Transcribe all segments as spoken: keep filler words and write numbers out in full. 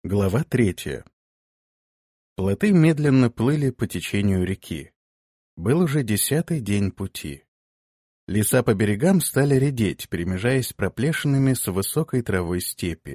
Глава третья. Плоты медленно плыли по течению реки. Был уже десятый день пути. Леса по берегам стали редеть, перемежаясь проплешинами с высокой травой степи.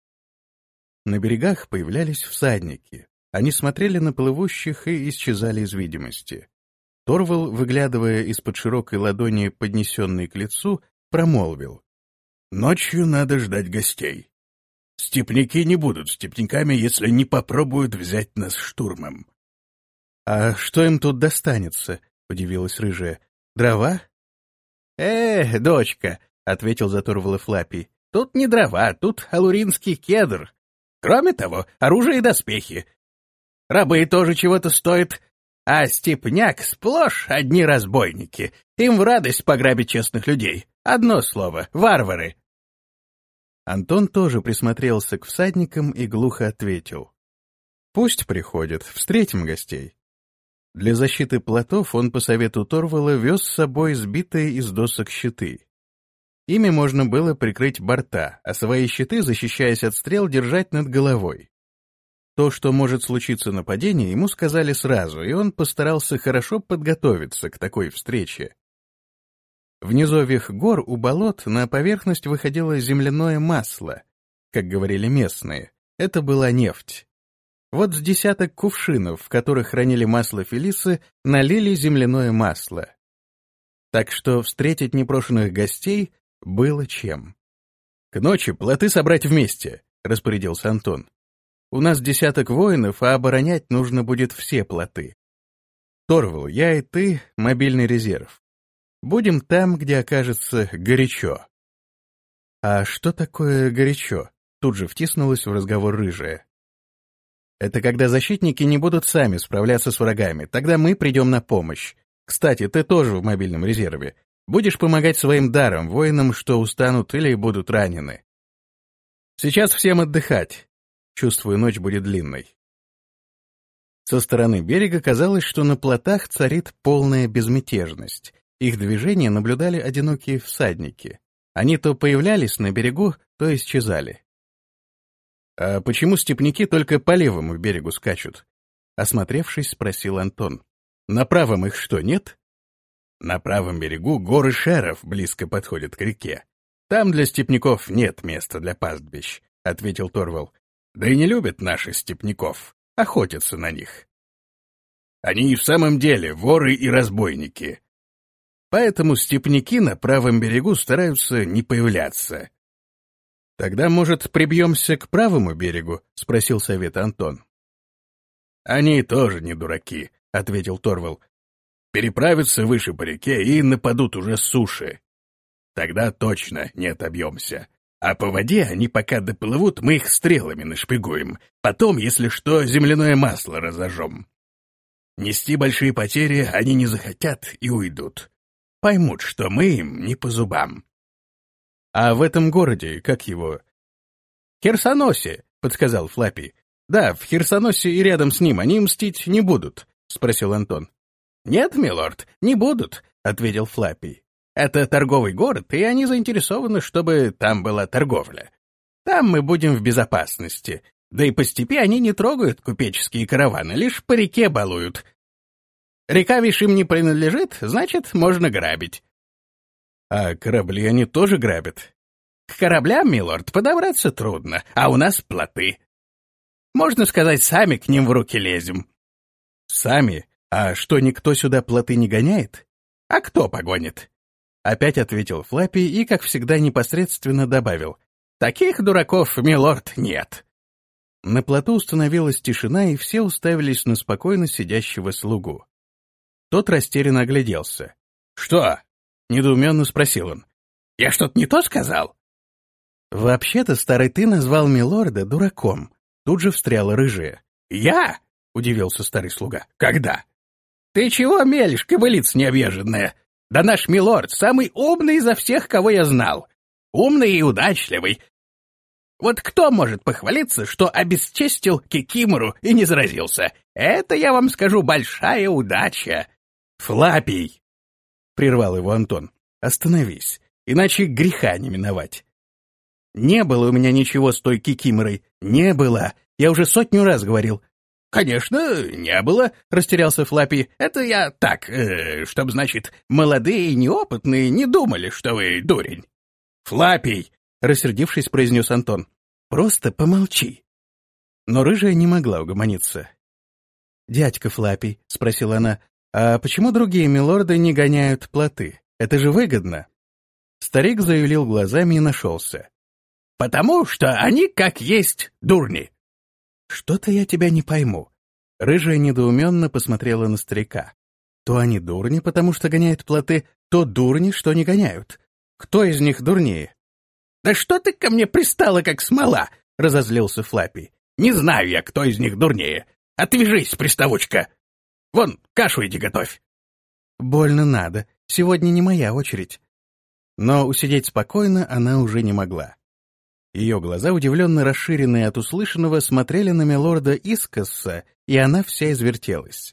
На берегах появлялись всадники. Они смотрели на плывущих и исчезали из видимости. Торвал, выглядывая из-под широкой ладони, поднесенной к лицу, промолвил: «Ночью надо ждать гостей. Степняки не будут степняками, если не попробуют взять нас штурмом». «А что им тут достанется?» — удивилась рыжая. «Дрова?» «Э, дочка», — ответил за Торвала Флапий, — «тут не дрова, тут алуринский кедр. Кроме того, оружие и доспехи. Рабы тоже чего-то стоят, а степняк сплошь одни разбойники. Им в радость пограбить честных людей. Одно слово — варвары». Антон тоже присмотрелся к всадникам и глухо ответил: «Пусть приходят, встретим гостей». Для защиты плотов он по совету Торвала вез с собой сбитые из досок щиты. Ими можно было прикрыть борта, а свои щиты, защищаясь от стрел, держать над головой. То, что может случиться нападение, ему сказали сразу, и он постарался хорошо подготовиться к такой встрече. В низовьях гор у болот на поверхность выходило земляное масло, как говорили местные. Это была нефть. Вот с десяток кувшинов, в которых хранили масло Фелисы, налили земляное масло. Так что встретить непрошенных гостей было чем. «К ночи плоты собрать вместе», — распорядился Антон. «У нас десяток воинов, а оборонять нужно будет все плоты. Торвал, я и ты — мобильный резерв. Будем там, где окажется горячо». «А что такое горячо?» — тут же втиснулась в разговор рыжая. «Это когда защитники не будут сами справляться с врагами, тогда мы придем на помощь. Кстати, ты тоже в мобильном резерве. Будешь помогать своим даром, воинам, что устанут или будут ранены. Сейчас всем отдыхать. Чувствую, ночь будет длинной». Со стороны берега казалось, что на плотах царит полная безмятежность. Их движения наблюдали одинокие всадники. Они то появлялись на берегу, то исчезали. «А почему степняки только по левому берегу скачут?» Осмотревшись, спросил Антон. «На правом их что, нет?» «На правом берегу горы Шеров близко подходят к реке. Там для степняков нет места для пастбищ», — ответил Торвал. «Да и не любят наши степняков, охотятся на них. Они и в самом деле воры и разбойники. Поэтому степняки на правом берегу стараются не появляться». «Тогда, может, прибьемся к правому берегу?» — спросил совет Антон. «Они тоже не дураки», — ответил Торвал. «Переправятся выше по реке и нападут уже с суши. Тогда точно не отобьемся. А по воде они пока доплывут, мы их стрелами нашпигуем. Потом, если что, земляное масло разожжем. Нести большие потери они не захотят и уйдут. Поймут, что мы им не по зубам». «А в этом городе, как его?» «Херсоносе», — подсказал Флапий. «Да, в Херсоносе и рядом с ним они мстить не будут», — спросил Антон. «Нет, милорд, не будут», — ответил Флапий. «Это торговый город, и они заинтересованы, чтобы там была торговля. Там мы будем в безопасности. Да и по степи они не трогают купеческие караваны, лишь по реке балуют. Река вишь им не принадлежит, значит, можно грабить». «А корабли они тоже грабят?» «К кораблям, милорд, подобраться трудно, а у нас плоты. Можно сказать, сами к ним в руки лезем». «Сами? А что, никто сюда плоты не гоняет?» «А кто погонит?» Опять ответил Флапий и, как всегда, непосредственно добавил: «Таких дураков, милорд, нет». На плоту установилась тишина, и все уставились на спокойно сидящего слугу. Тот растерянно огляделся. «Что?» — недоуменно спросил он. «Я что-то не то сказал?» «Вообще-то, старый, ты назвал милорда дураком», — тут же встряла рыжая. «Я?» — удивился старый слуга. «Когда?» «Ты чего мелешь, кобылица необъезженная? Да наш милорд самый умный изо всех, кого я знал. Умный и удачливый. Вот кто может похвалиться, что обесчестил Кикимору и не заразился? Это, я вам скажу, большая удача». «Флапий!» — прервал его Антон. «Остановись, иначе греха не миновать. Не было у меня ничего с той Кикиморой, не было, Я уже сотню раз говорил». «Конечно, не было», — растерялся Флаппи. «Это я так, э, чтоб, значит, молодые и неопытные не думали, что вы дурень». «Флаппи», — рассердившись, произнес Антон, — «просто помолчи». Но рыжая не могла угомониться. «Дядька Флаппи», — спросила она, — «а почему другие милорды не гоняют плоты? Это же выгодно». Старик заявил глазами и нашелся. «Потому что они, как есть, дурни». «Что-то я тебя не пойму». Рыжая недоуменно посмотрела на старика. То они дурни, потому что гоняют плоты, то дурни, что не гоняют. Кто из них дурнее? «Да что ты ко мне пристала, как смола?» — разозлился Флаппи. «Не знаю я, кто из них дурнее. Отвяжись, приставучка. Вон, кашу иди готовь». «Больно надо. Сегодня не моя очередь». Но усидеть спокойно она уже не могла. Ее глаза, удивленно расширенные от услышанного, смотрели на милорда искоса, и она вся извертелась.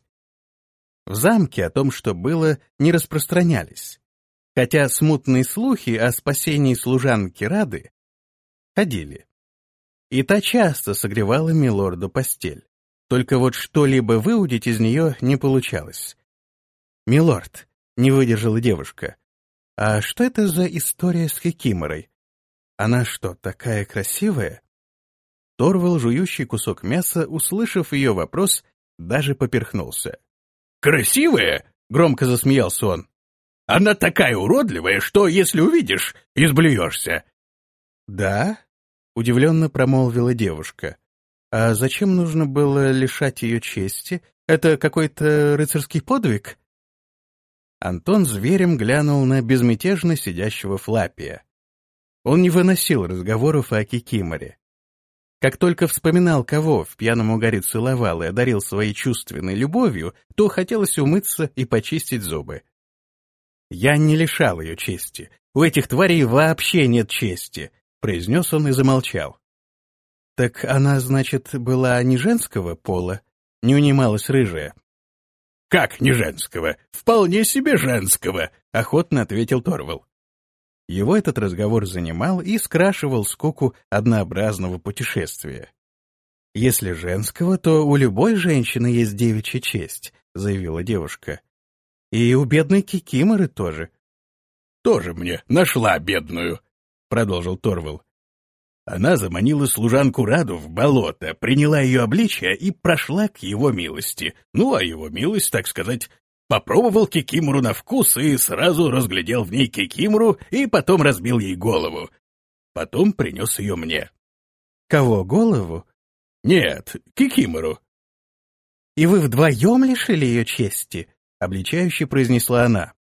В замке о том, что было, не распространялись, хотя смутные слухи о спасении служанки Рады ходили. И та часто согревала милорду постель. Только вот что-либо выудить из нее не получалось. «Милорд», — не выдержала девушка, — «а что это за история с Кикиморой? Она что, такая красивая?» Торвал, жующий кусок мяса, услышав ее вопрос, даже поперхнулся. «Красивая?» — громко засмеялся он. «Она такая уродливая, что, если увидишь, изблюешься». «Да?» — удивленно промолвила девушка. «А зачем нужно было лишать ее чести? Это какой-то рыцарский подвиг?» Антон зверем глянул на безмятежно сидящего Флаппия. Он не выносил разговоров о Кикиморе. Как только вспоминал, кого в пьяном угаре целовал и одарил своей чувственной любовью, то хотелось умыться и почистить зубы. «Я не лишал ее чести. У этих тварей вообще нет чести», — произнес он и замолчал. «Так она, значит, была не женского пола?» — не унималась рыжая. «Как не женского? Вполне себе женского», — охотно ответил Торвал. Его этот разговор занимал и скрашивал скуку однообразного путешествия. «Если женского, то у любой женщины есть девичья честь», — заявила девушка. «И у бедной Кикиморы тоже». «Тоже мне нашла бедную», — продолжил Торвал. «Она заманила служанку Раду в болото, приняла ее обличие и прошла к его милости. Ну, а его милость, так сказать, попробовал Кикимору на вкус и сразу разглядел в ней Кикимору и потом разбил ей голову. Потом принес ее мне». «Кого, голову?» «Нет, Кикимору». «И вы вдвоем лишили ее чести?» — обличающе произнесла она.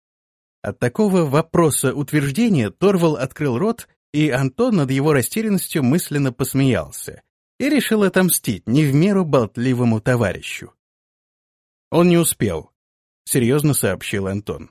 От такого вопроса утверждения Торвал открыл рот, и Антон над его растерянностью мысленно посмеялся и решил отомстить не в меру болтливому товарищу. «Он не успел», — серьезно сообщил Антон.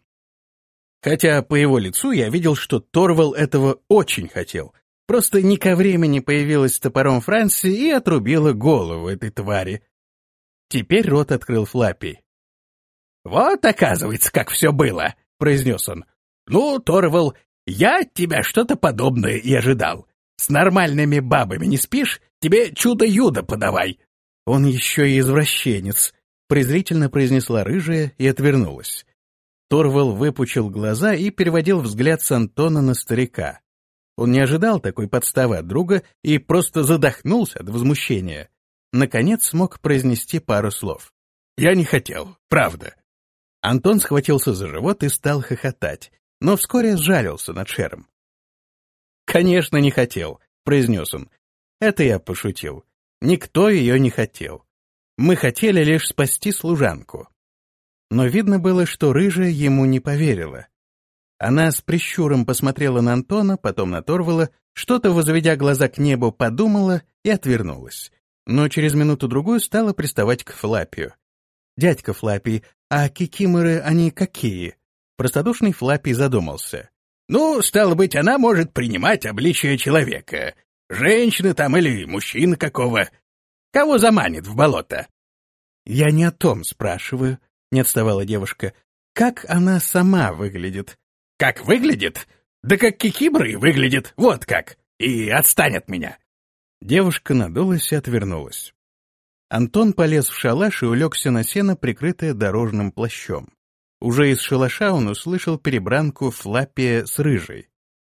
Хотя по его лицу я видел, что Торвал этого очень хотел. Просто не ко времени появилась с топором Франси и отрубила голову этой твари. Теперь рот открыл Флаппи. «Вот, оказывается, как все было», — произнес он. «Ну, Торвал, я от тебя что-то подобное и ожидал. С нормальными бабами не спишь? Тебе чудо-юдо подавай». «Он еще и извращенец», — презрительно произнесла рыжая и отвернулась. Торвал выпучил глаза и переводил взгляд с Антона на старика. Он не ожидал такой подставы от друга и просто задохнулся от возмущения. Наконец смог произнести пару слов. «Я не хотел, правда». Антон схватился за живот и стал хохотать, но вскоре сжалился над Шером. «Конечно, не хотел», — произнес он. «Это я пошутил. Никто ее не хотел. Мы хотели лишь спасти служанку». Но видно было, что рыжая ему не поверила. Она с прищуром посмотрела на Антона, потом на Торвала, что-то, возведя глаза к небу, подумала и отвернулась. Но через минуту-другую стала приставать к Флаппию. «Дядька Флаппий, а кикиморы они какие?» Простодушный Флаппий задумался. «Ну, стало быть, она может принимать обличие человека. Женщины там или мужчины какого. Кого заманит в болото?» «Я не о том спрашиваю», — не отставала девушка. «Как она сама выглядит?» «Как выглядит? Да как кикиморы выглядит, вот как. И отстань от меня». Девушка надулась и отвернулась. Антон полез в шалаш и улегся на сено, прикрытое дорожным плащом. Уже из шалаша он услышал перебранку Флаппия с Рыжей.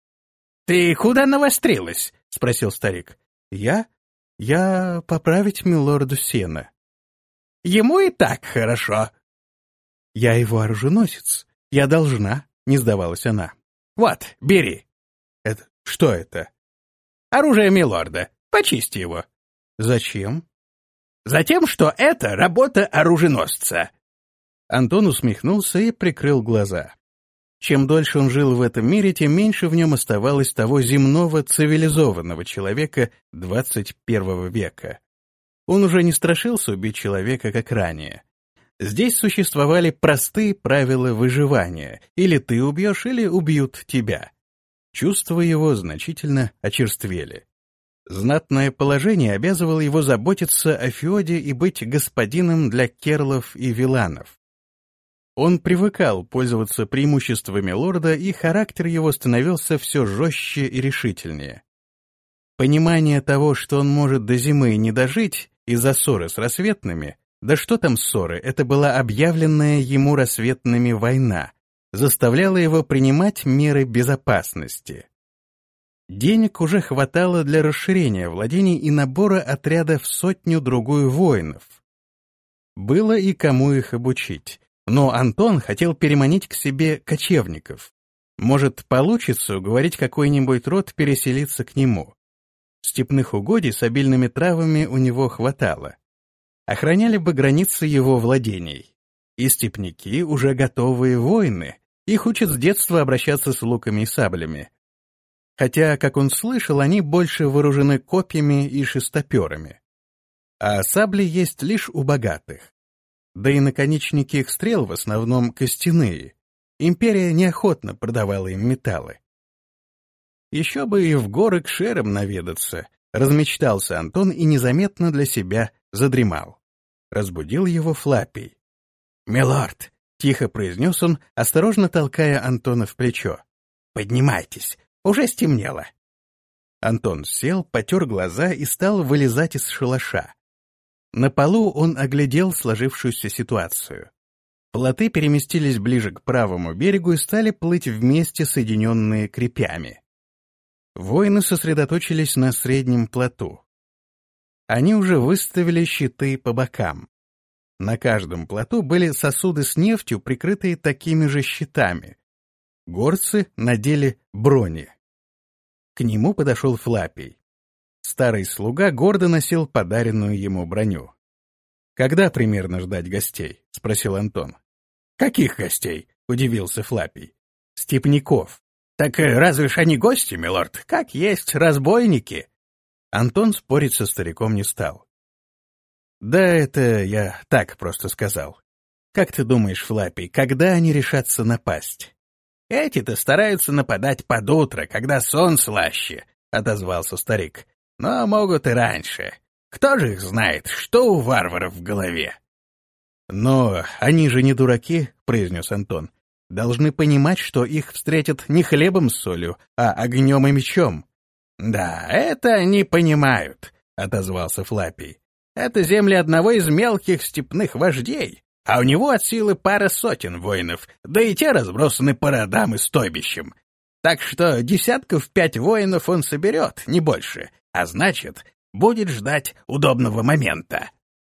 «Ты куда навострилась?» — спросил старик. «Я? Я поправить милорду сено». «Ему и так хорошо». «Я его оруженосец. Я должна», — не сдавалась она. «Вот, бери». «Это что это?» «Оружие милорда. Почисти его». «Зачем?» «Затем, что это работа оруженосца». Антон усмехнулся и прикрыл глаза. Чем дольше он жил в этом мире, тем меньше в нем оставалось того земного, цивилизованного человека двадцать первого века. Он уже не страшился убить человека, как ранее. Здесь существовали простые правила выживания. Или ты убьешь, или убьют тебя. Чувства его значительно очерствели. Знатное положение обязывало его заботиться о феоде и быть господином для керлов и виланов. Он привыкал пользоваться преимуществами лорда, и характер его становился все жестче и решительнее. Понимание того, что он может до зимы не дожить из-за ссоры с рассветными, да что там ссоры, это была объявленная ему рассветными война, заставляло его принимать меры безопасности. Денег уже хватало для расширения владений и набора отряда в сотню-другую воинов. Было и кому их обучить. Но Антон хотел переманить к себе кочевников. Может, получится уговорить какой-нибудь род переселиться к нему. Степных угодий с обильными травами у него хватало. Охраняли бы границы его владений. И степняки уже готовые воины. Их учат с детства обращаться с луками и саблями. Хотя, как он слышал, они больше вооружены копьями и шестоперами. А сабли есть лишь у богатых. Да и наконечники их стрел в основном костяные. Империя неохотно продавала им металлы. Еще бы и в горы к шерам наведаться, размечтался Антон и незаметно для себя задремал. Разбудил его Флаппий. «Милорд», — тихо произнес он, осторожно толкая Антона в плечо. «Поднимайтесь, уже стемнело». Антон сел, потер глаза и стал вылезать из шалаша. На полу он оглядел сложившуюся ситуацию. Плоты переместились ближе к правому берегу и стали плыть вместе, соединенные крепями. Воины сосредоточились на среднем плоту. Они уже выставили щиты по бокам. На каждом плоту были сосуды с нефтью, прикрытые такими же щитами. Горцы надели брони. К нему подошел Флаппий. Старый слуга гордо носил подаренную ему броню. «Когда примерно ждать гостей?» — спросил Антон. «Каких гостей?» — удивился Флаппий. «Степняков». «Так разве ж они гости, милорд? Как есть разбойники». Антон спорить со стариком не стал. «Да это я так просто сказал. Как ты думаешь, Флаппий, когда они решатся напасть?» «Эти-то стараются нападать под утро, когда сон слаще», — отозвался старик. «Но могут и раньше. Кто же их знает, что у варваров в голове?» «Но они же не дураки», — произнес Антон. «Должны понимать, что их встретят не хлебом с солью, а огнем и мечом». «Да, это они понимают», — отозвался Флаппий. «Это земли одного из мелких степных вождей, а у него от силы пара сотен воинов, да и те разбросаны по родам и стойбищам. Так что десятков пять воинов он соберет, не больше, а значит, будет ждать удобного момента».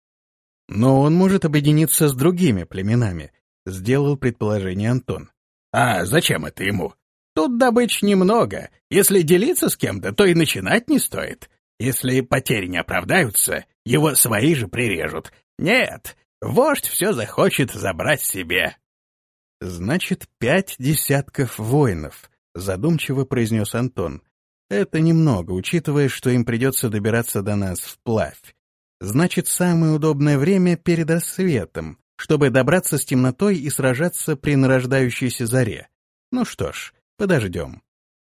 «Но он может объединиться с другими племенами», — сделал предположение Антон. «А зачем это ему? Тут добыч немного. Если делиться с кем-то, то и начинать не стоит. Если потери не оправдаются, его свои же прирежут. Нет, вождь все захочет забрать себе». «Значит, пять десятков воинов», — задумчиво произнес Антон. «Это немного, учитывая, что им придется добираться до нас вплавь. Значит, самое удобное время перед рассветом, чтобы добраться с темнотой и сражаться при нарождающейся заре. Ну что ж, подождем».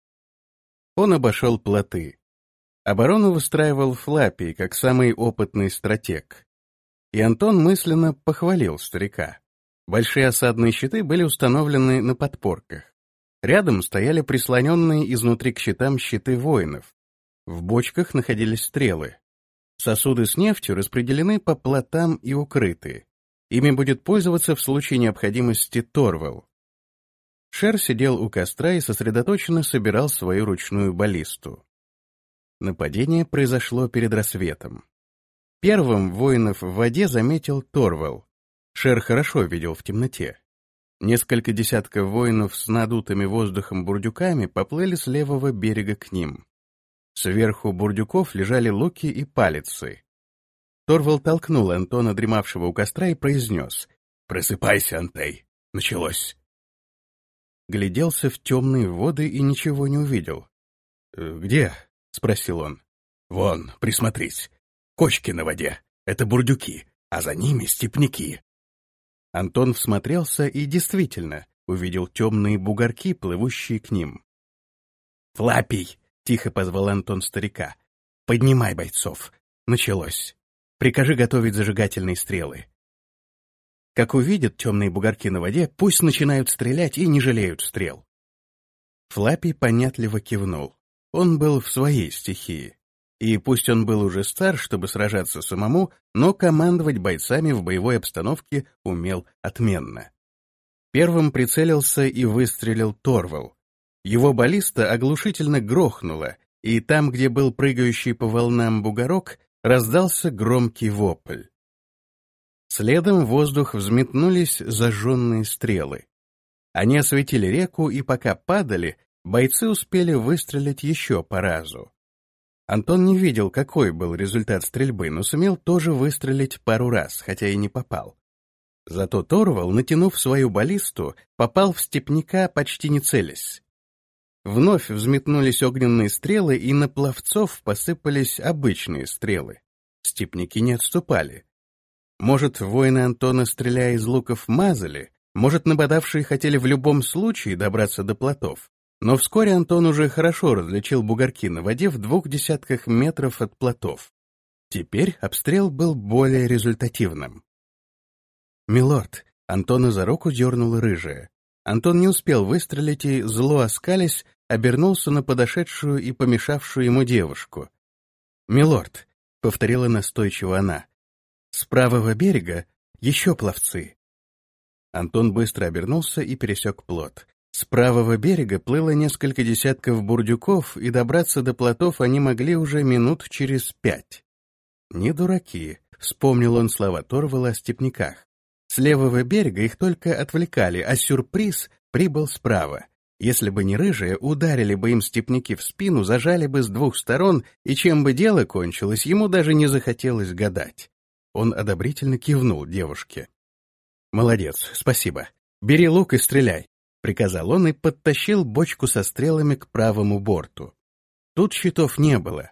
Он обошел плоты. Оборону выстраивал Флаппий, как самый опытный стратег. И Антон мысленно похвалил старика. Большие осадные щиты были установлены на подпорках. Рядом стояли прислоненные изнутри к щитам щиты воинов. В бочках находились стрелы. Сосуды с нефтью распределены по плотам и укрыты. Ими будет пользоваться в случае необходимости Торвал. Шер сидел у костра и сосредоточенно собирал свою ручную баллисту. Нападение произошло перед рассветом. Первым воинов в воде заметил Торвал. Шер хорошо видел в темноте. Несколько десятков воинов с надутыми воздухом бурдюками поплыли с левого берега к ним. Сверху бурдюков лежали луки и палицы. Торвал толкнул Антона, дремавшего у костра, и произнес: «Просыпайся, Антей! Началось!» Гляделся в темные воды и ничего не увидел. «Где?» — спросил он. «Вон, присмотрись. Кочки на воде. Это бурдюки, а за ними степняки». Антон всмотрелся и действительно увидел темные бугорки, плывущие к ним. «Флапий!» — тихо позвал Антон старика. «Поднимай бойцов. Началось. Прикажи готовить зажигательные стрелы. Как увидят темные бугорки на воде, пусть начинают стрелять и не жалеют стрел». Флапий понятливо кивнул. Он был в своей стихии. И пусть он был уже стар, чтобы сражаться самому, но командовать бойцами в боевой обстановке умел отменно. Первым прицелился и выстрелил Торвал. Его баллиста оглушительно грохнула, и там, где был прыгающий по волнам бугорок, раздался громкий вопль. Следом в воздух взметнулись зажженные стрелы. Они осветили реку, и пока падали, бойцы успели выстрелить еще по разу. Антон не видел, какой был результат стрельбы, но сумел тоже выстрелить пару раз, хотя и не попал. Зато Торвал, натянув свою баллисту, попал в степняка, почти не целясь. Вновь взметнулись огненные стрелы, и на пловцов посыпались обычные стрелы. Степняки не отступали. Может, воины Антона, стреляя из луков, мазали, может, нападавшие хотели в любом случае добраться до плотов. Но вскоре Антон уже хорошо различил бугорки на воде в двух десятках метров от плотов. Теперь обстрел был более результативным. «Милорд!» — Антона за руку дернула рыжая. Антон не успел выстрелить и, зло оскалясь, обернулся на подошедшую и помешавшую ему девушку. «Милорд!» — повторила настойчиво она. «С правого берега еще пловцы». Антон быстро обернулся и пересек плот. С правого берега плыло несколько десятков бурдюков, и добраться до плотов они могли уже минут через пять. «Не дураки», — вспомнил он слова Торвала о степняках. С левого берега их только отвлекали, а сюрприз прибыл справа. Если бы не рыжие, ударили бы им степняки в спину, зажали бы с двух сторон, и чем бы дело кончилось, ему даже не захотелось гадать. Он одобрительно кивнул девушке. «Молодец, спасибо. Бери лук и стреляй», — приказал он и подтащил бочку со стрелами к правому борту. Тут щитов не было.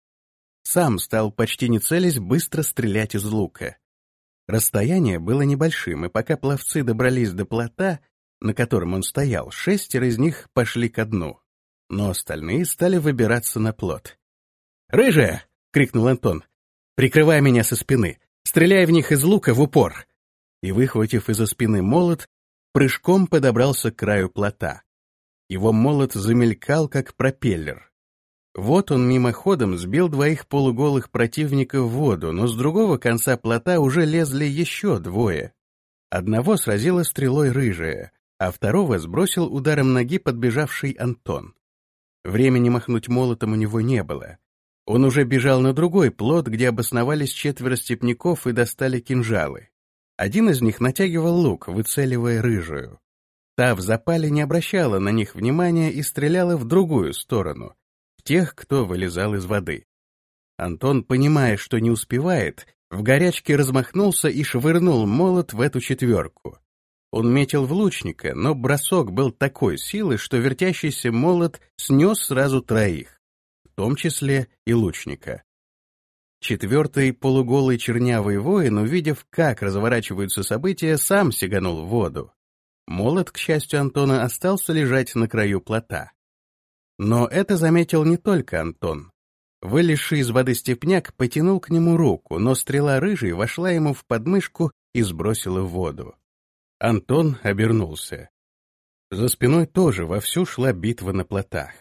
Сам стал, почти не целясь, быстро стрелять из лука. Расстояние было небольшим, и пока пловцы добрались до плота, на котором он стоял, шестеро из них пошли ко дну, но остальные стали выбираться на плот. «Рыжая!» — крикнул Антон. «Прикрывай меня со спины! Стреляй в них из лука в упор!» И, выхватив из-за спины молот, прыжком подобрался к краю плота. Его молот замелькал, как пропеллер. Вот он мимоходом сбил двоих полуголых противников в воду, но с другого конца плота уже лезли еще двое. Одного сразила стрелой рыжая, а второго сбросил ударом ноги подбежавший Антон. Времени махнуть молотом у него не было. Он уже бежал на другой плот, где обосновались четверо степняков и достали кинжалы. Один из них натягивал лук, выцеливая рыжую. Та в запале не обращала на них внимания и стреляла в другую сторону, в тех, кто вылезал из воды. Антон, понимая, что не успевает, в горячке размахнулся и швырнул молот в эту четверку. Он метил в лучника, но бросок был такой силы, что вертящийся молот снес сразу троих, в том числе и лучника. Четвертый полуголый чернявый воин, увидев, как разворачиваются события, сам сиганул в воду. Молот, к счастью Антона, остался лежать на краю плота. Но это заметил не только Антон. Вылезший из воды степняк потянул к нему руку, но стрела рыжей вошла ему в подмышку и сбросила в воду. Антон обернулся. За спиной тоже вовсю шла битва на плотах.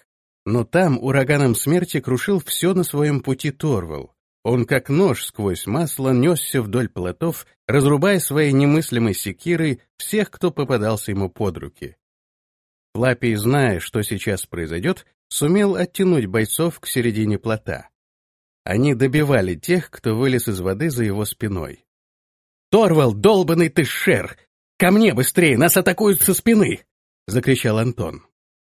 Но там ураганом смерти крушил все на своем пути Торвал. Он как нож сквозь масло несся вдоль плотов, разрубая своей немыслимой секирой всех, кто попадался ему под руки. Флаппий, зная, что сейчас произойдет, сумел оттянуть бойцов к середине плота. Они добивали тех, кто вылез из воды за его спиной. «Торвал, долбанный ты шер! Ко мне быстрее, нас атакуют со спины!» — закричал Антон.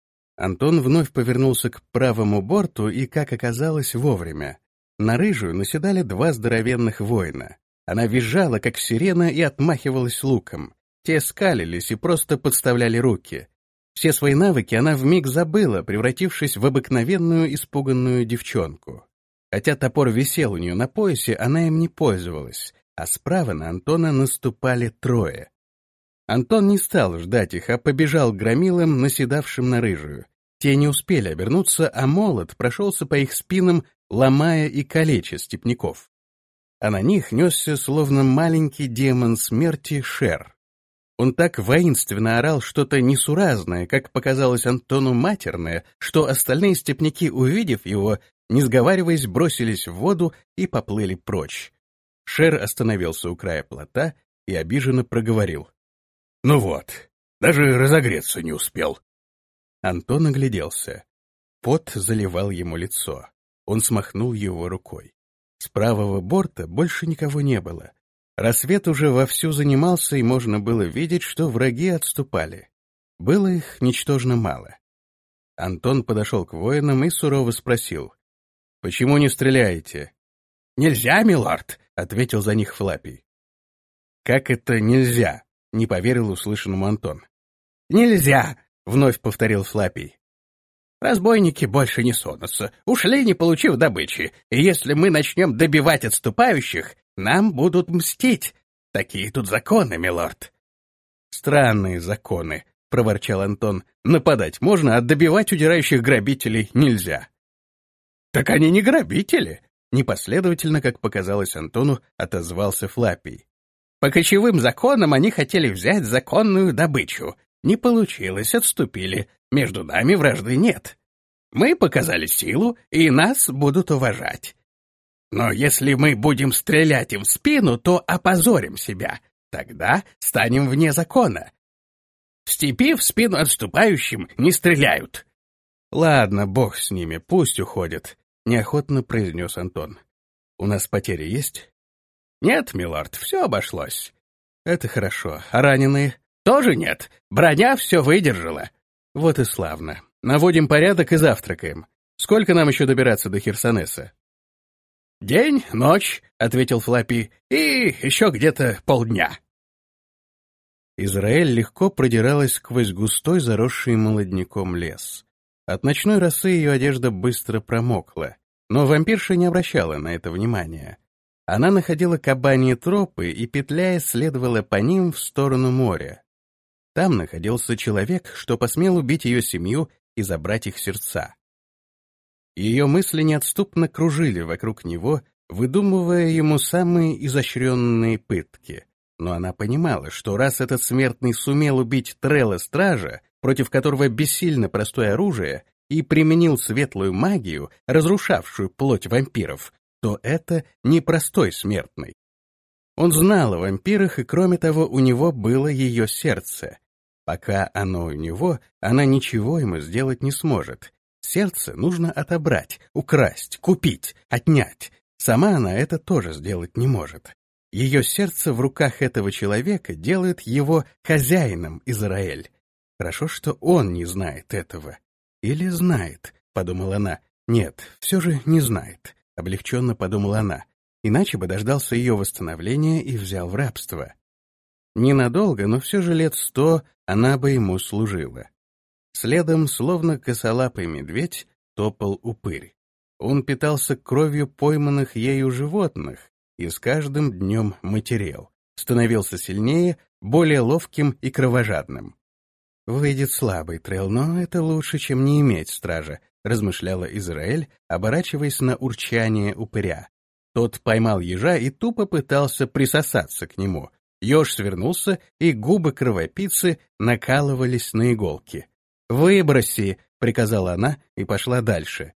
Антон вновь повернулся к правому борту и, как оказалось, вовремя. На рыжую наседали два здоровенных воина. Она визжала, как сирена, и отмахивалась луком. Те скалились и просто подставляли руки. Все свои навыки она вмиг забыла, превратившись в обыкновенную испуганную девчонку. Хотя топор висел у нее на поясе, она им не пользовалась, а справа на Антона наступали трое. Антон не стал ждать их, а побежал к громилам, наседавшим на рыжую. Те не успели обернуться, а молот прошелся по их спинам, ломая и калеча степняков. А на них несся, словно маленький демон смерти, Шер. Он так воинственно орал что-то несуразное, как показалось Антону матерное, что остальные степняки, увидев его, не сговариваясь, бросились в воду и поплыли прочь. Шер остановился у края плота и обиженно проговорил: «Ну вот, даже разогреться не успел». Антон огляделся. Пот заливал ему лицо. Он смахнул его рукой. С правого борта больше никого не было. Рассвет уже вовсю занимался, и можно было видеть, что враги отступали. Было их ничтожно мало. Антон подошел к воинам и сурово спросил: «Почему не стреляете?» «Нельзя, милорд», — ответил за них Флаппий. «Как это нельзя?» — не поверил услышанному Антон. «Нельзя», — вновь повторил Флаппий. «Разбойники больше не сунутся, ушли, не получив добычи, и если мы начнем добивать отступающих, нам будут мстить. Такие тут законы, милорд». «Странные законы», — проворчал Антон. «Нападать можно, а добивать удирающих грабителей нельзя». «Так они не грабители», — непоследовательно, как показалось Антону, отозвался Флаппий. «По кочевым законам они хотели взять законную добычу. Не получилось, отступили. Между нами вражды нет. Мы показали силу, и нас будут уважать. Но если мы будем стрелять им в спину, то опозорим себя. Тогда станем вне закона. В степи в спину отступающим не стреляют». «Ладно, бог с ними, пусть уходят», — неохотно произнес Антон. «У нас потери есть?» «Нет, милорд, все обошлось». «Это хорошо. А раненые?» «Тоже нет. Броня все выдержала». «Вот и славно. Наводим порядок и завтракаем. Сколько нам еще добираться до Херсонеса?» «День, ночь», — ответил Флаппий, — «и еще где-то полдня». Израэль легко продиралась сквозь густой, заросший молодняком лес. От ночной росы ее одежда быстро промокла, но вампирша не обращала на это внимания. Она находила кабаньи тропы и, петляя, следовала по ним в сторону моря. Там находился человек, что посмел убить ее семью и забрать их сердца. Ее мысли неотступно кружили вокруг него, выдумывая ему самые изощренные пытки. Но она понимала, что раз этот смертный сумел убить Трелла-стража, против которого бессильно простое оружие, и применил светлую магию, разрушавшую плоть вампиров, то это не простой смертный. Он знал о вампирах, и кроме того, у него было ее сердце. Пока оно у него, она ничего ему сделать не сможет. Сердце нужно отобрать, украсть, купить, отнять. Сама она это тоже сделать не может. Ее сердце в руках этого человека делает его хозяином, Израэль. Хорошо, что он не знает этого. Или знает, подумала она. Нет, все же не знает, облегченно подумала она. Иначе бы дождался ее восстановления и взял в рабство. Ненадолго, но все же лет сто она бы ему служила. Следом, словно косолапый медведь, топал упырь. Он питался кровью пойманных ею животных и с каждым днем матерел, становился сильнее, более ловким и кровожадным. «Выйдет слабый Трелл, но это лучше, чем не иметь стража», размышляла Израэль, оборачиваясь на урчание упыря. Тот поймал ежа и тупо пытался присосаться к нему. Еж свернулся, и губы кровопийцы накалывались на иголки. «Выброси!» — приказала она и пошла дальше.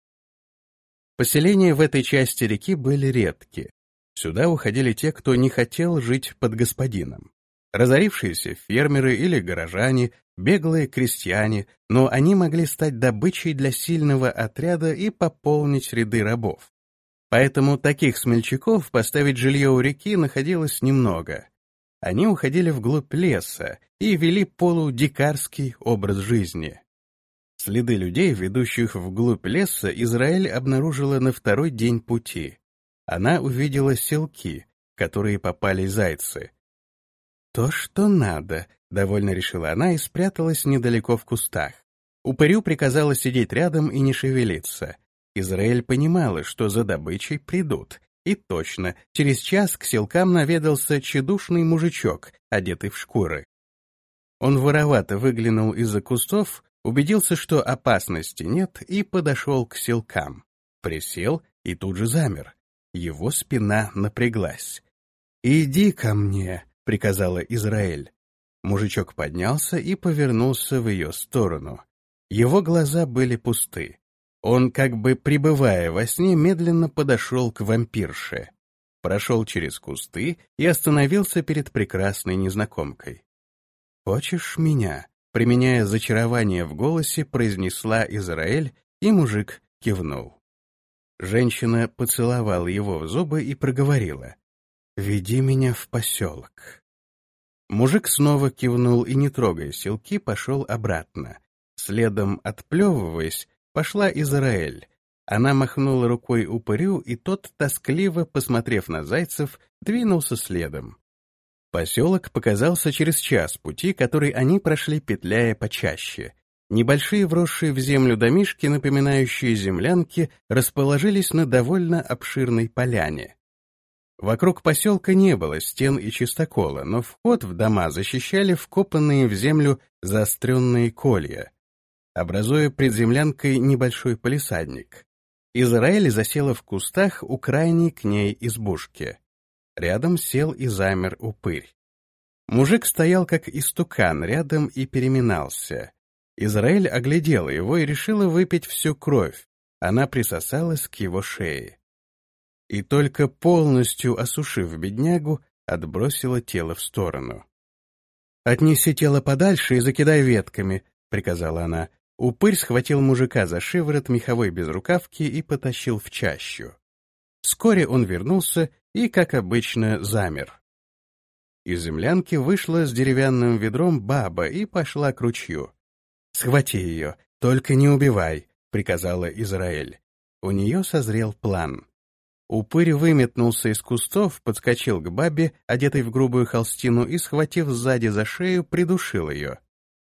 Поселения в этой части реки были редки. Сюда уходили те, кто не хотел жить под господином. Разорившиеся фермеры или горожане, беглые крестьяне, но они могли стать добычей для сильного отряда и пополнить ряды рабов. Поэтому таких смельчаков поставить жилье у реки находилось немного. Они уходили вглубь леса и вели полудикарский образ жизни. Следы людей, ведущих вглубь леса, Израиль обнаружила на второй день пути. Она увидела селки, в которые попали зайцы. «То, что надо», — довольно решила она и спряталась недалеко в кустах. Упырю приказала сидеть рядом и не шевелиться. Израиль понимала, что за добычей придут. И точно, через час к селкам наведался тщедушный мужичок, одетый в шкуры. Он воровато выглянул из-за кустов, убедился, что опасности нет, и подошел к селкам. Присел и тут же замер. Его спина напряглась. «Иди ко мне», — приказала Израиль. Мужичок поднялся и повернулся в ее сторону. Его глаза были пусты. Он, как бы пребывая во сне, медленно подошел к вампирше. Прошел через кусты и остановился перед прекрасной незнакомкой. «Хочешь меня?» — применяя зачарование в голосе, произнесла Израиль, и мужик кивнул. Женщина поцеловала его в зубы и проговорила: «Веди меня в поселок». Мужик снова кивнул и, не трогая селки, пошел обратно. Следом, отплевываясь, пошла Израиль. Она махнула рукой упырю, и тот, тоскливо посмотрев на зайцев, двинулся следом. Поселок показался через час пути, который они прошли, петляя почаще. Небольшие вросшие в землю домишки, напоминающие землянки, расположились на довольно обширной поляне. Вокруг поселка не было стен и чистокола, но вход в дома защищали вкопанные в землю заостренные колья, образуя пред землянкой небольшой палисадник. Израиль засела в кустах у крайней к ней избушки. Рядом сел и замер упырь. Мужик стоял как истукан рядом и переминался. Израиль оглядела его и решила выпить всю кровь. Она присосалась к его шее. И только полностью осушив беднягу, отбросила тело в сторону. «Отнеси тело подальше и закидай ветками», — приказала она. Упырь схватил мужика за шиворот меховой безрукавки и потащил в чащу. Вскоре он вернулся и, как обычно, замер. Из землянки вышла с деревянным ведром баба и пошла к ручью. «Схвати ее, только не убивай», — приказала Израиль. У нее созрел план. Упырь выметнулся из кустов, подскочил к бабе, одетой в грубую холстину, и, схватив сзади за шею, придушил ее.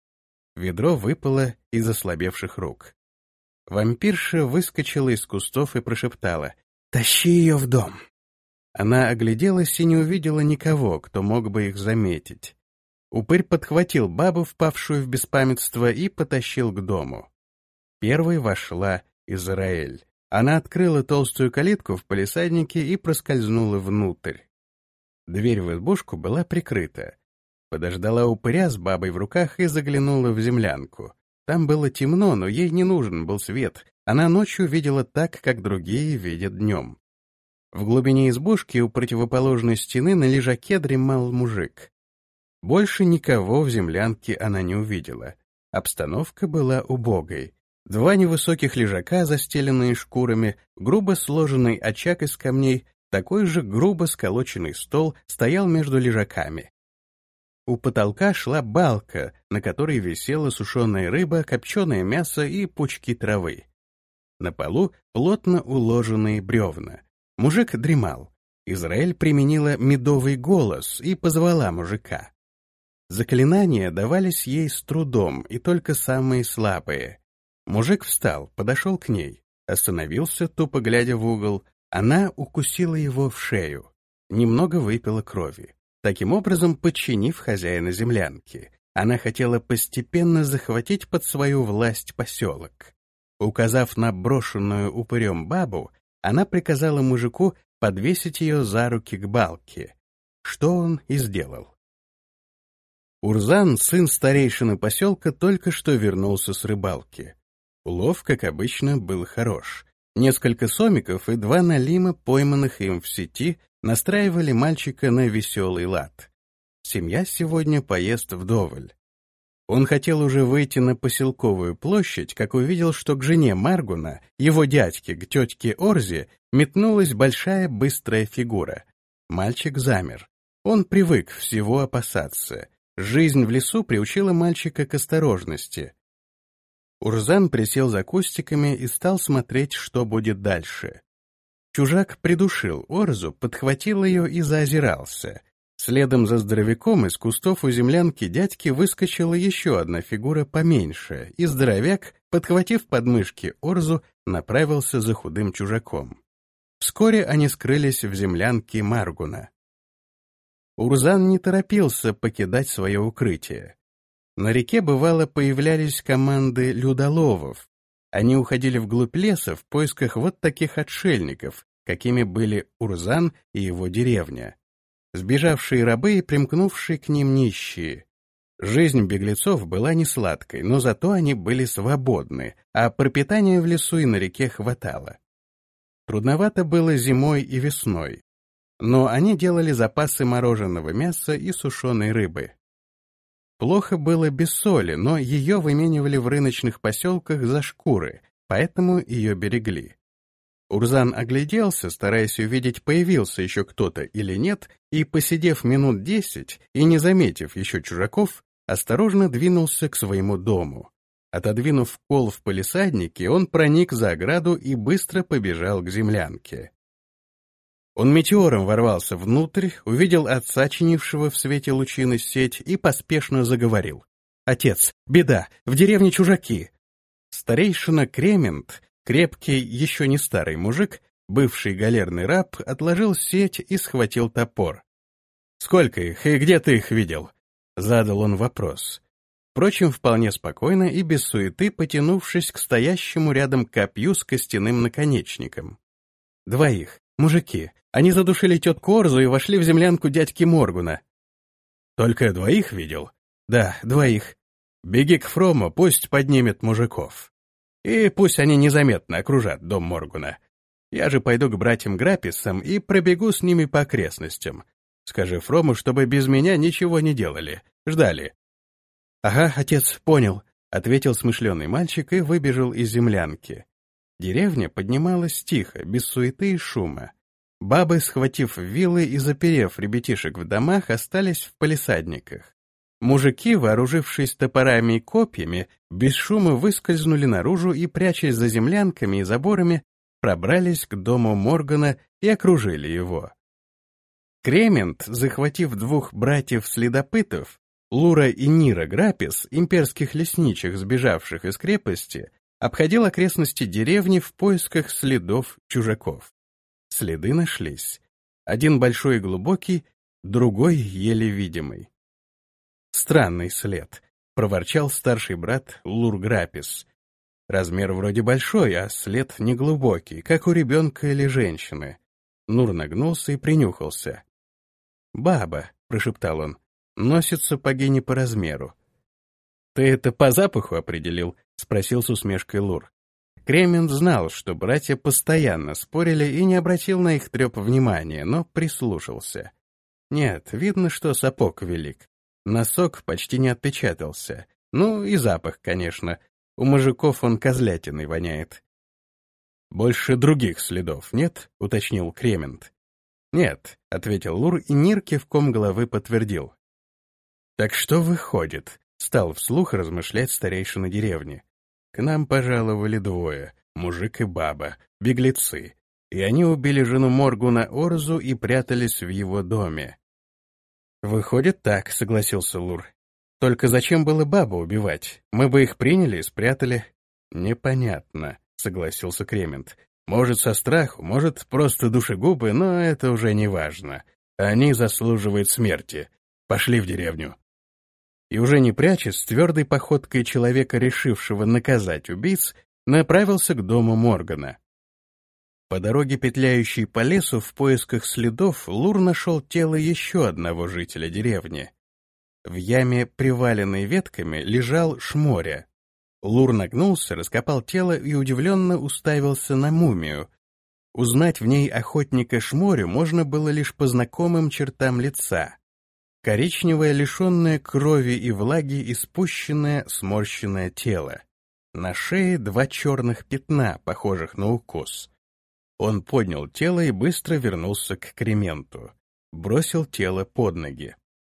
Ведро выпало из ослабевших рук. Вампирша выскочила из кустов и прошептала: «Тащи ее в дом». Она огляделась и не увидела никого, кто мог бы их заметить. Упырь подхватил бабу, впавшую в беспамятство, и потащил к дому. Первой вошла Израиль. Она открыла толстую калитку в палисаднике и проскользнула внутрь. Дверь в избушку была прикрыта. Подождала упыря с бабой в руках и заглянула в землянку. Там было темно, но ей не нужен был свет. Она ночью видела так, как другие видят днем. В глубине избушки у противоположной стены на лежаке дремал мужик. Больше никого в землянке она не увидела. Обстановка была убогой. Два невысоких лежака, застеленные шкурами, грубо сложенный очаг из камней, такой же грубо сколоченный стол стоял между лежаками. У потолка шла балка, на которой висела сушеная рыба, копченое мясо и пучки травы. На полу плотно уложенные бревна. Мужик дремал. Израиль применила медовый голос и позвала мужика. Заклинания давались ей с трудом, и только самые слабые. Мужик встал, подошел к ней, остановился, тупо глядя в угол. Она укусила его в шею. Немного выпила крови. Таким образом, подчинив хозяина землянки, она хотела постепенно захватить под свою власть поселок. Указав на брошенную упырем бабу, она приказала мужику подвесить ее за руки к балке, что он и сделал. Урзан, сын старейшины поселка, только что вернулся с рыбалки. Улов, как обычно, был хорош. Несколько сомиков и два налима, пойманных им в сети, настраивали мальчика на веселый лад. Семья сегодня поест вдоволь. Он хотел уже выйти на поселковую площадь, как увидел, что к жене Маргуна, его дядьке, к тетке Орзе, метнулась большая быстрая фигура. Мальчик замер. Он привык всего опасаться. Жизнь в лесу приучила мальчика к осторожности. Урзан присел за кустиками и стал смотреть, что будет дальше. Чужак придушил Орзу, подхватил ее и заозирался. Следом за здоровяком из кустов у землянки дядьки выскочила еще одна фигура поменьше, и здоровяк, подхватив подмышки Орзу, направился за худым чужаком. Вскоре они скрылись в землянке Маргуна. Урзан не торопился покидать свое укрытие. На реке, бывало, появлялись команды людоловов. Они уходили вглубь леса в поисках вот таких отшельников, какими были Урзан и его деревня. Сбежавшие рабы и примкнувшие к ним нищие. Жизнь беглецов была не сладкой, но зато они были свободны, а пропитания в лесу и на реке хватало. Трудновато было зимой и весной, но они делали запасы мороженого мяса и сушеной рыбы. Плохо было без соли, но ее выменивали в рыночных поселках за шкуры, поэтому ее берегли. Урзан огляделся, стараясь увидеть, появился еще кто-то или нет, и, посидев минут десять и не заметив еще чужаков, осторожно двинулся к своему дому. Отодвинув кол в палисаднике, он проник за ограду и быстро побежал к землянке. Он метеором ворвался внутрь, увидел отца, чинившего в свете лучины сеть, и поспешно заговорил. «Отец, беда! В деревне чужаки!» Старейшина Кремент, крепкий, еще не старый мужик, бывший галерный раб, отложил сеть и схватил топор. «Сколько их, и где ты их видел?» — задал он вопрос. Впрочем, вполне спокойно и без суеты, потянувшись к стоящему рядом копью с костяным наконечником. «Двоих. Мужики. Они задушили тетку Орзу и вошли в землянку дядьки Моргуна». «Только двоих видел?» «Да, двоих. Беги к Фрому, пусть поднимет мужиков. И пусть они незаметно окружат дом Моргуна. Я же пойду к братьям Граписам и пробегу с ними по окрестностям. Скажи Фрому, чтобы без меня ничего не делали. Ждали». «Ага, отец, понял», — ответил смышленый мальчик и выбежал из землянки. Деревня поднималась тихо, без суеты и шума. Бабы, схватив вилы и заперев ребятишек в домах, остались в палисадниках. Мужики, вооружившись топорами и копьями, без шума выскользнули наружу и, прячась за землянками и заборами, пробрались к дому Моргана и окружили его. Кремент, захватив двух братьев-следопытов, Лура и Нира Грапис, имперских лесничих, сбежавших из крепости, обходил окрестности деревни в поисках следов чужаков. Следы нашлись. Один большой и глубокий, другой еле видимый. «Странный след», — проворчал старший брат Лур Грапис. «Размер вроде большой, а след неглубокий, как у ребенка или женщины». Нур нагнулся и принюхался. «Баба», — прошептал он, — «носит сапоги не по размеру». «Ты это по запаху определил?» — спросил с усмешкой Лур. Кремент знал, что братья постоянно спорили и не обратил на их треп внимания, но прислушался. Нет, видно, что сапог велик. Носок почти не отпечатался. Ну и запах, конечно. У мужиков он козлятиной воняет. «Больше других следов нет?» — уточнил Кремент. «Нет», — ответил Лур, и Нир кивком головы подтвердил. «Так что выходит?» — стал вслух размышлять старейшина деревни. «К нам пожаловали двое, мужик и баба, беглецы, и они убили жену Моргуна Орзу и прятались в его доме». «Выходит так», — согласился Лур. «Только зачем было бабу убивать? Мы бы их приняли и спрятали». «Непонятно», — согласился Кремент. «Может, со страху, может, просто душегубы, но это уже не важно. Они заслуживают смерти. Пошли в деревню». И уже не прячась, с твердой походкой человека, решившего наказать убийц, направился к дому Моргана. По дороге, петляющей по лесу в поисках следов, Лур нашел тело еще одного жителя деревни. В яме, приваленной ветками, лежал Шморя. Лур нагнулся, раскопал тело и удивленно уставился на мумию. Узнать в ней охотника Шморю можно было лишь по знакомым чертам лица. Коричневое, лишенное крови и влаги, испущенное, сморщенное тело. На шее два черных пятна, похожих на укус. Он поднял тело и быстро вернулся к Кременту. Бросил тело под ноги.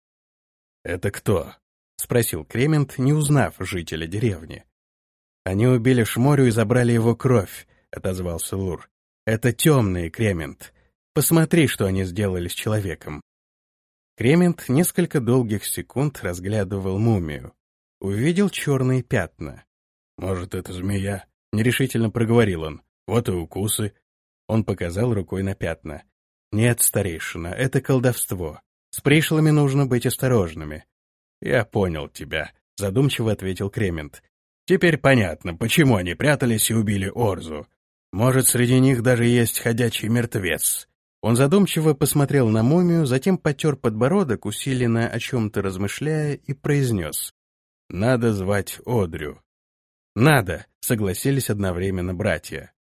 «Это кто?» — спросил Кремент, не узнав жителя деревни. «Они убили Шморю и забрали его кровь», — отозвался Лур. «Это темные, Кремент. Посмотри, что они сделали с человеком». Кремент несколько долгих секунд разглядывал мумию. Увидел черные пятна. «Может, это змея?» — нерешительно проговорил он. «Вот и укусы». Он показал рукой на пятна. «Нет, старейшина, это колдовство. С пришлыми нужно быть осторожными». «Я понял тебя», — задумчиво ответил Кремент. «Теперь понятно, почему они прятались и убили Орзу. Может, среди них даже есть ходячий мертвец». Он задумчиво посмотрел на мумию, затем потер подбородок, усиленно о чем-то размышляя, и произнес: «Надо звать Одрю». «Надо», — согласились одновременно братья.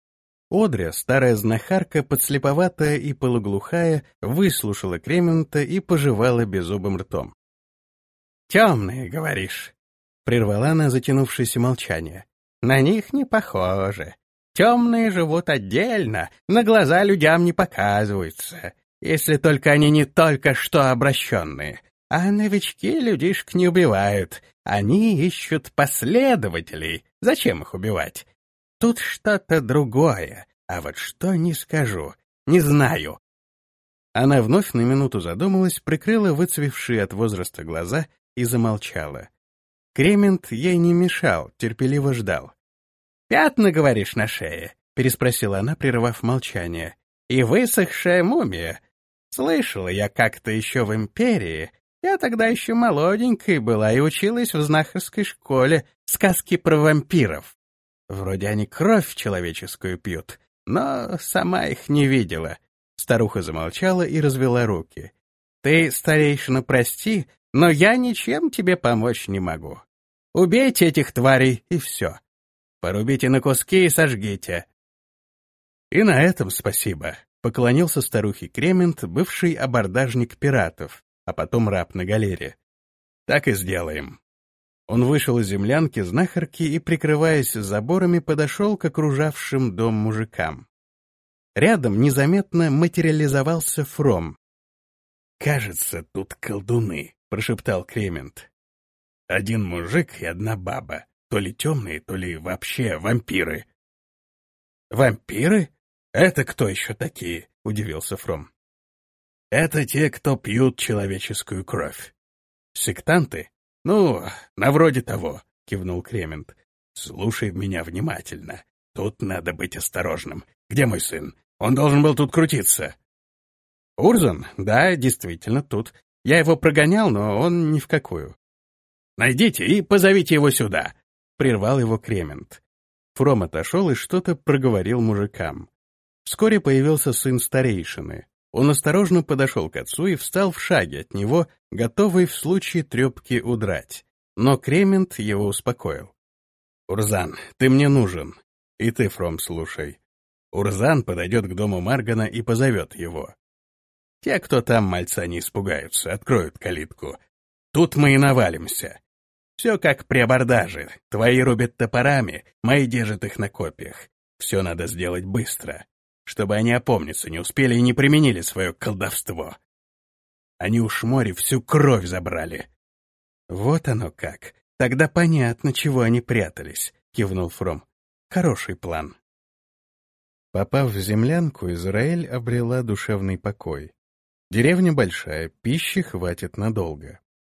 Одря, старая знахарка, подслеповатая и полуглухая, выслушала Кремента и пожевала беззубым ртом. «Темные, говоришь?» — прервала она затянувшееся молчание. «На них не похоже. Темные живут отдельно, на глаза людям не показываются, если только они не только что обращенные. А новички людишек не убивают, они ищут последователей. Зачем их убивать? Тут что-то другое, а вот что не скажу, не знаю». Она вновь на минуту задумалась, прикрыла выцвевшие от возраста глаза и замолчала. Кремент ей не мешал, терпеливо ждал. «Пятна, говоришь, на шее?» — переспросила она, прервав молчание. «И высохшая мумия. Слышала я как-то еще в империи. Я тогда еще молоденькой была и училась в знахарской школе сказки про вампиров. Вроде они кровь человеческую пьют, но сама их не видела». Старуха замолчала и развела руки. «Ты, старейшина, прости, но я ничем тебе помочь не могу. Убейте этих тварей, и все. Порубите на куски и сожгите». «И на этом спасибо», — поклонился старухе Кремент, бывший абордажник пиратов, а потом раб на галере. «Так и сделаем». Он вышел из землянки знахарки и, прикрываясь заборами, подошел к окружавшим дом мужикам. Рядом незаметно материализовался Фром. «Кажется, тут колдуны», — прошептал Кремент. «Один мужик и одна баба. То ли темные, то ли вообще вампиры». «Вампиры? Это кто еще такие?» — удивился Фром. «Это те, кто пьют человеческую кровь. Сектанты? Ну, на вроде того», — кивнул Кремент. «Слушай меня внимательно. Тут надо быть осторожным. Где мой сын? Он должен был тут крутиться». «Урзан? Да, действительно, тут. Я его прогонял, но он ни в какую». «Найдите и позовите его сюда», — прервал его Кремент. Фром отошел и что-то проговорил мужикам. Вскоре появился сын старейшины. Он осторожно подошел к отцу и встал в шаге от него, готовый в случае трепки удрать. Но Кремент его успокоил. «Урзан, ты мне нужен. И ты, Фром, слушай. Урзан подойдет к дому Маргана и позовет его. Те, кто там мальца не испугаются, откроют калитку. Тут мы и навалимся. Все как при абордаже. Твои рубят топорами, мои держат их на копьях. Все надо сделать быстро, чтобы они опомниться не успели и не применили свое колдовство. Они у Шмори всю кровь забрали». «Вот оно как. Тогда понятно, чего они прятались», — кивнул Фром. «Хороший план». Попав в землянку, Израиль обрела душевный покой. Деревня большая, пищи хватит надолго.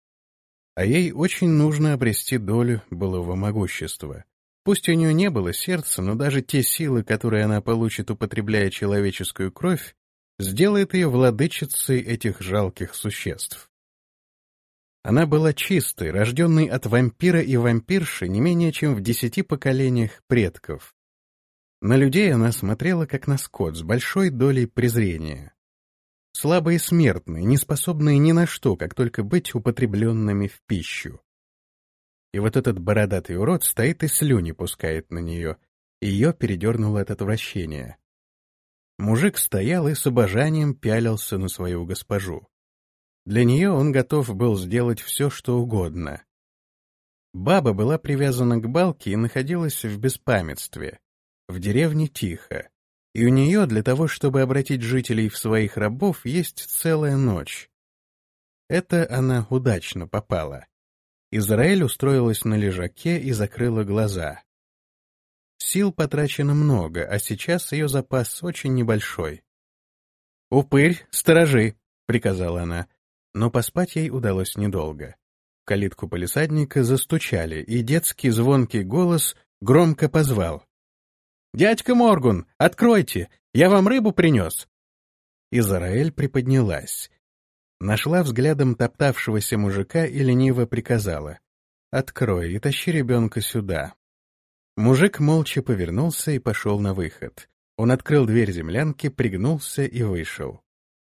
А ей очень нужно обрести долю былого могущества. Пусть у нее не было сердца, но даже те силы, которые она получит, употребляя человеческую кровь, сделает ее владычицей этих жалких существ. Она была чистой, рожденной от вампира и вампирши не менее чем в десяти поколениях предков. На людей она смотрела как на скот с большой долей презрения. Слабые смертные, не способные ни на что, как только быть употребленными в пищу. и вот этот бородатый урод стоит и слюни пускает на нее. Ее передернуло от отвращения. Мужик стоял и с обожанием пялился на свою госпожу. Для нее он готов был сделать все, что угодно. Баба была привязана к балке и находилась в беспамятстве. В деревне тихо, и у нее для того, чтобы обратить жителей в своих рабов, есть целая ночь. Это она удачно попала. Израиль устроилась на лежаке и закрыла глаза. Сил потрачено много, а сейчас ее запас очень небольшой. «Упырь, сторожи!» — приказала она, но поспать ей удалось недолго. В калитку палисадника застучали, и детский звонкий голос громко позвал. «Дядька Моргун, откройте! Я вам рыбу принес!» Израиль приподнялась. Нашла взглядом топтавшегося мужика и лениво приказала. «Открой и тащи ребенка сюда». Мужик молча повернулся и пошел на выход. Он открыл дверь землянки, пригнулся и вышел.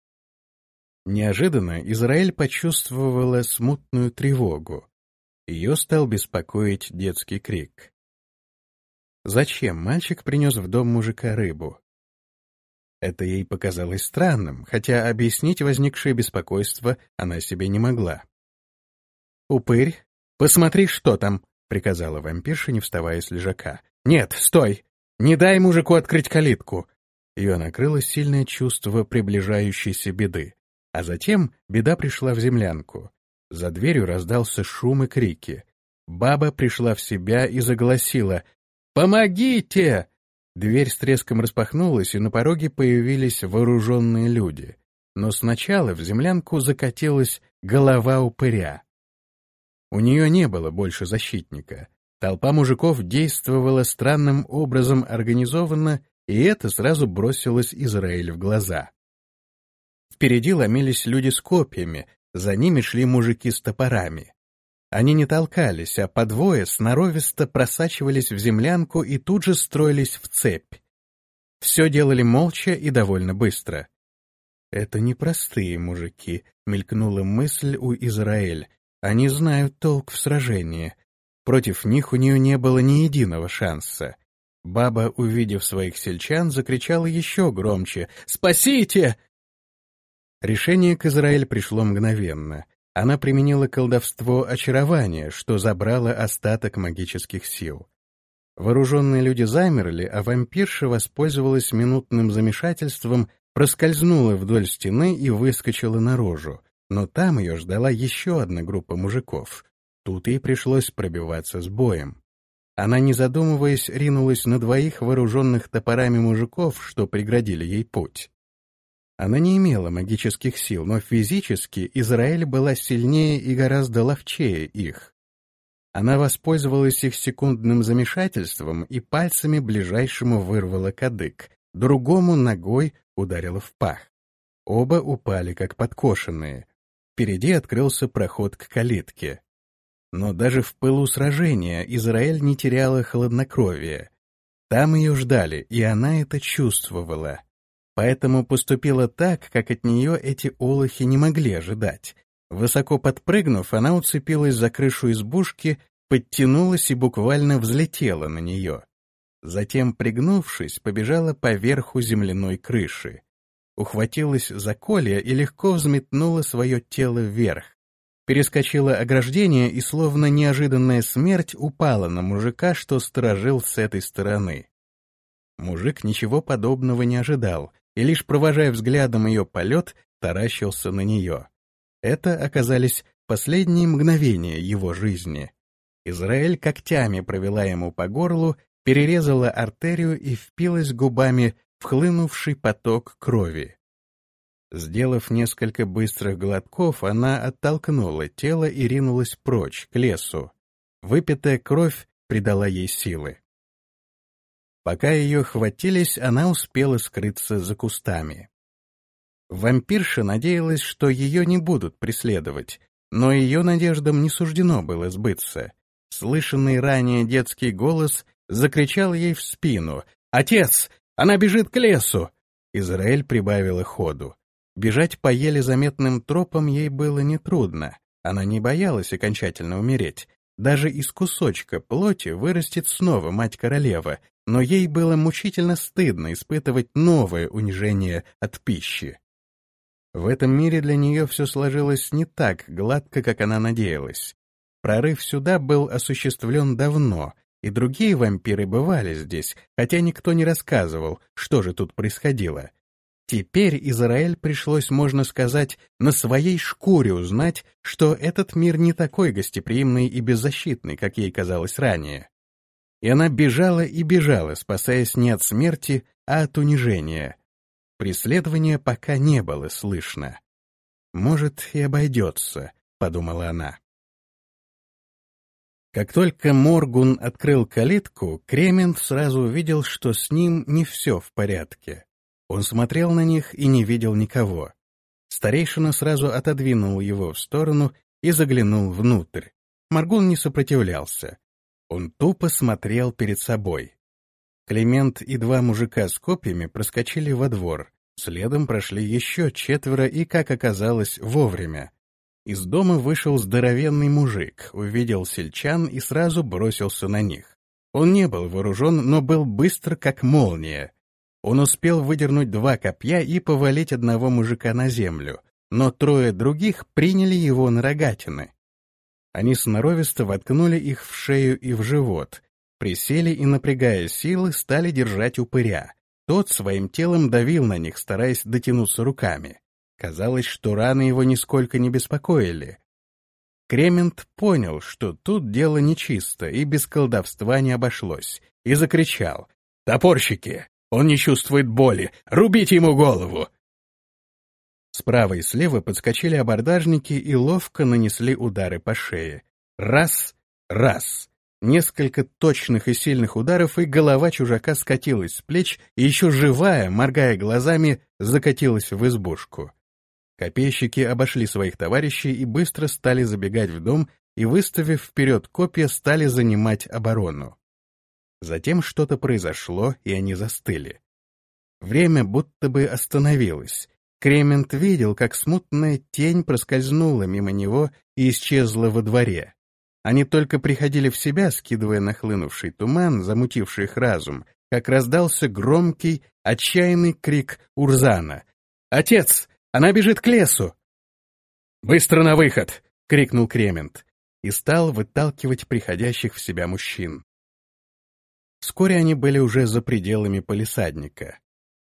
Неожиданно Израиль почувствовала смутную тревогу. Ее стал беспокоить детский крик. Зачем мальчик принес в дом мужика рыбу? Это ей показалось странным, хотя объяснить возникшее беспокойство она себе не могла. «Упырь, посмотри, что там!» — приказала вампирша, не вставая с лежака. «Нет, стой! Не дай мужику открыть калитку!» Ее накрыло сильное чувство приближающейся беды. А затем беда пришла в землянку. За дверью раздался шум и крики. Баба пришла в себя и заголосила: «Помогите!» Дверь с треском распахнулась, и на пороге появились вооруженные люди. Но сначала в землянку закатилась голова упыря. У нее не было больше защитника. Толпа мужиков действовала странным образом организованно, и это сразу бросилось Израиль в глаза. Впереди ломились люди с копьями, за ними шли мужики с топорами. Они не толкались, а по двое сноровисто просачивались в землянку и тут же строились в цепь. Все делали молча и довольно быстро. «Это непростые мужики», — мелькнула мысль у Израиль. «Они знают толк в сражении. Против них у нее не было ни единого шанса». Баба, увидев своих сельчан, закричала еще громче: «Спасите!» Решение к Израиль пришло мгновенно. Она применила колдовство очарования, что забрало остаток магических сил. Вооруженные люди замерли, а вампирша воспользовалась минутным замешательством, проскользнула вдоль стены и выскочила наружу. Но там ее ждала еще одна группа мужиков. Тут ей пришлось пробиваться с боем. Она, не задумываясь, ринулась на двоих вооруженных топорами мужиков, что преградили ей путь. Она не имела магических сил, но физически Израиль была сильнее и гораздо ловчее их. Она воспользовалась их секундным замешательством и пальцами ближайшему вырвала кадык, другому ногой ударила в пах. Оба упали как подкошенные. Впереди открылся проход к калитке. Но даже в пылу сражения Израиль не теряла хладнокровия. Там ее ждали, и она это чувствовала. Поэтому поступила так, как от нее эти олухи не могли ожидать. Высоко подпрыгнув, она уцепилась за крышу избушки, подтянулась и буквально взлетела на нее. Затем, пригнувшись, побежала по верху земляной крыши. Ухватилась за колья и легко взметнула свое тело вверх. Перескочила ограждение и, словно неожиданная смерть, упала на мужика, что сторожил с этой стороны. Мужик ничего подобного не ожидал, и лишь провожая взглядом ее полет, таращился на нее. Это оказались последние мгновения его жизни. Израиль когтями провела ему по горлу, перерезала артерию и впилась губами в хлынувший поток крови. Сделав несколько быстрых глотков, она оттолкнула тело и ринулась прочь, к лесу. Выпитая кровь придала ей силы. Пока ее хватились, она успела скрыться за кустами. Вампирша надеялась, что ее не будут преследовать, но ее надеждам не суждено было сбыться. Слышанный ранее детский голос закричал ей в спину: «Отец! Она бежит к лесу!» Израиль прибавила ходу. Бежать по еле заметным тропам ей было нетрудно. Она не боялась окончательно умереть. даже из кусочка плоти вырастет снова мать-королева, но ей было мучительно стыдно испытывать новое унижение от пищи. В этом мире для нее все сложилось не так гладко, как она надеялась. Прорыв сюда был осуществлен давно, и другие вампиры бывали здесь, хотя никто не рассказывал, что же тут происходило. Теперь Израэль пришлось, можно сказать, на своей шкуре узнать, что этот мир не такой гостеприимный и беззащитный, как ей казалось ранее. И она бежала и бежала, спасаясь не от смерти, а от унижения. Преследования пока не было слышно. «Может, и обойдется», — подумала она. Как только Моргун открыл калитку, Кремент сразу увидел, что с ним не все в порядке. Он смотрел на них и не видел никого. Старейшина сразу отодвинул его в сторону и заглянул внутрь. Моргун не сопротивлялся. Он тупо смотрел перед собой. Климент и два мужика с копьями проскочили во двор. Следом прошли еще четверо и, как оказалось, вовремя. Из дома вышел здоровенный мужик, увидел сельчан и сразу бросился на них. Он не был вооружен, но был быстр, как молния. Он успел выдернуть два копья и повалить одного мужика на землю, но трое других приняли его на рогатины. Они сноровисто воткнули их в шею и в живот, присели и, напрягая силы, стали держать упыря. Тот своим телом давил на них, стараясь дотянуться руками. Казалось, что раны его нисколько не беспокоили. Кремент понял, что тут дело нечисто, и без колдовства не обошлось, и закричал: «Топорщики! Он не чувствует боли! Рубите ему голову!» Справа и слева подскочили абордажники и ловко нанесли удары по шее. Раз, раз. Несколько точных и сильных ударов, и голова чужака скатилась с плеч, и еще живая, моргая глазами, закатилась в избушку. Копейщики обошли своих товарищей и быстро стали забегать в дом, и, выставив вперед копья, стали занимать оборону. Затем что-то произошло, и они застыли. Время будто бы остановилось. Кремент видел, как смутная тень проскользнула мимо него и исчезла во дворе. Они только приходили в себя, скидывая нахлынувший туман, замутивший их разум, как раздался громкий, отчаянный крик Урзана: «Отец! Она бежит к лесу!» «Быстро на выход!» — крикнул Кремент и стал выталкивать приходящих в себя мужчин. Вскоре они были уже за пределами палисадника.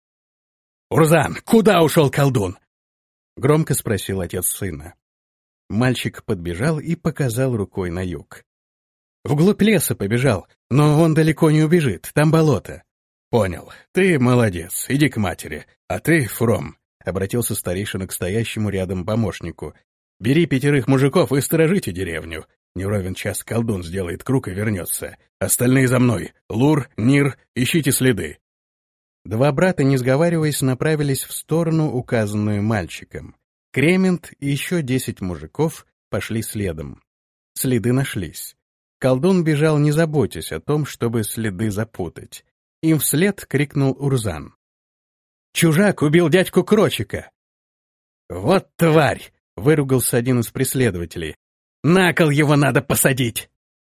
«Урзан, куда ушел колдун?» — громко спросил отец сына. Мальчик подбежал и показал рукой на юг. «Вглубь леса побежал, но он далеко не убежит, там болото». «Понял, ты молодец, иди к матери, а ты, Фром», — обратился старейшина к стоящему рядом помощнику. «Бери пятерых мужиков и сторожите деревню. Не ровен час колдун сделает круг и вернется. Остальные за мной. Лур, Нир, ищите следы». Два брата, не сговариваясь, направились в сторону, указанную мальчиком. Кремент и еще десять мужиков пошли следом. Следы нашлись. Колдун бежал, не заботясь о том, чтобы следы запутать. Им вслед крикнул Урзан: «Чужак убил дядьку Крочика!» «Вот тварь!» — выругался один из преследователей. «На кол его надо посадить!»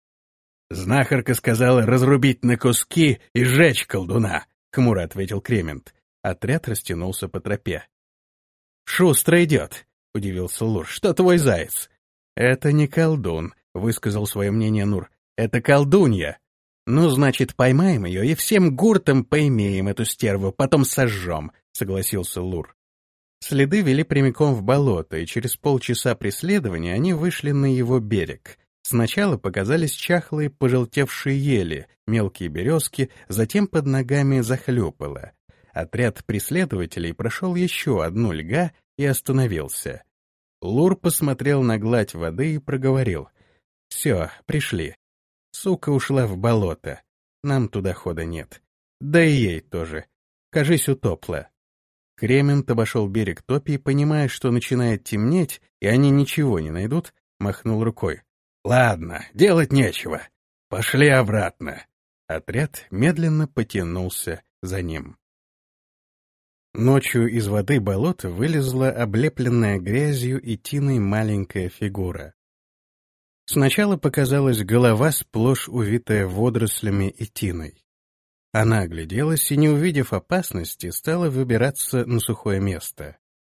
«Знахарка сказала разрубить на куски и сжечь колдуна», — хмуро ответил Кремент. Отряд растянулся по тропе. «Шустро идет», — удивился Лур. «Что твой заяц?» «Это не колдун», — высказал свое мнение Нур. «Это колдунья. Ну, значит, поймаем ее и всем гуртом поимеем эту стерву, потом сожжем», — согласился Лур. Следы вели прямиком в болото, и через полчаса преследования они вышли на его берег. Сначала показались чахлые пожелтевшие ели, мелкие березки, затем под ногами захлюпало. Отряд преследователей прошел еще одну льга и остановился. Лур посмотрел на гладь воды и проговорил: «Все, пришли. Сука ушла в болото. Нам туда хода нет. Да и ей тоже. Кажись, утопла». Кремент обошел берег топи и, понимая, что начинает темнеть, и они ничего не найдут, махнул рукой. «Ладно, делать нечего. Пошли обратно». Отряд медленно потянулся за ним. Ночью из воды болота вылезла облепленная грязью и тиной маленькая фигура. Сначала показалась голова, сплошь увитая водорослями и тиной. Она огляделась и, не увидев опасности, стала выбираться на сухое место.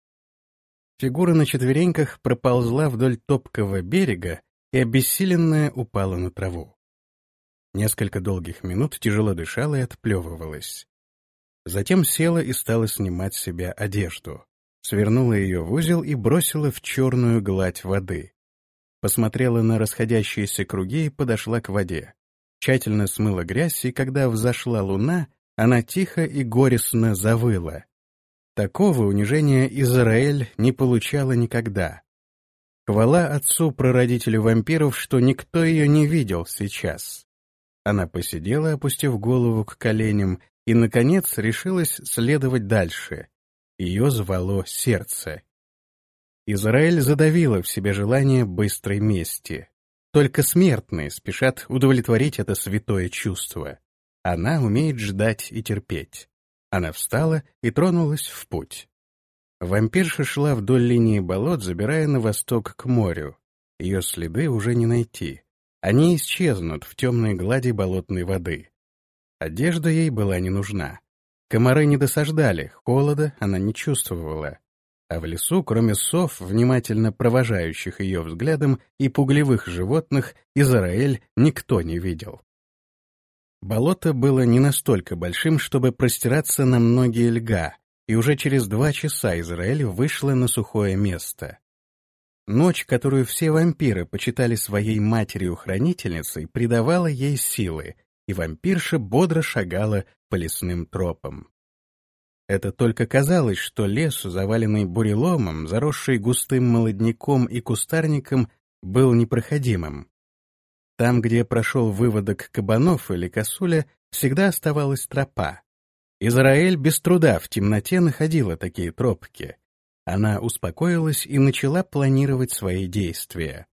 Фигура на четвереньках проползла вдоль топкого берега и, обессиленная, упала на траву. Несколько долгих минут тяжело дышала и отплевывалась. Затем села и стала снимать с себя одежду. Свернула ее в узел и бросила в черную гладь воды. Посмотрела на расходящиеся круги и подошла к воде. Тщательно смыла грязь, и когда взошла луна, она тихо и горестно завыла. Такого унижения Израэль не получала никогда. Хвала отцу-прародителю вампиров, что никто ее не видел сейчас. Она посидела, опустив голову к коленям, и, наконец, решилась следовать дальше. Ее звало сердце. Израиль задавила в себе желание быстрой мести. Только смертные спешат удовлетворить это святое чувство. Она умеет ждать и терпеть. Она встала и тронулась в путь. Вампирша шла вдоль линии болот, забирая на восток к морю. Ее следы уже не найти. Они исчезнут в темной глади болотной воды. Одежда ей была не нужна. Комары не досаждали, холода она не чувствовала. А в лесу, кроме сов, внимательно провожающих ее взглядом, и пугливых животных, Израэль никто не видел. Болото было не настолько большим, чтобы простираться на многие льга, и уже через два часа Израэль вышла на сухое место. Ночь, которую все вампиры почитали своей матерью-хранительницей, придавала ей силы, и вампирша бодро шагала по лесным тропам. Это только казалось, что лес, заваленный буреломом, заросший густым молодняком и кустарником, был непроходимым. Там, где прошел выводок кабанов или косуля, всегда оставалась тропа. Израэль без труда в темноте находила такие тропки. Она успокоилась и начала планировать свои действия.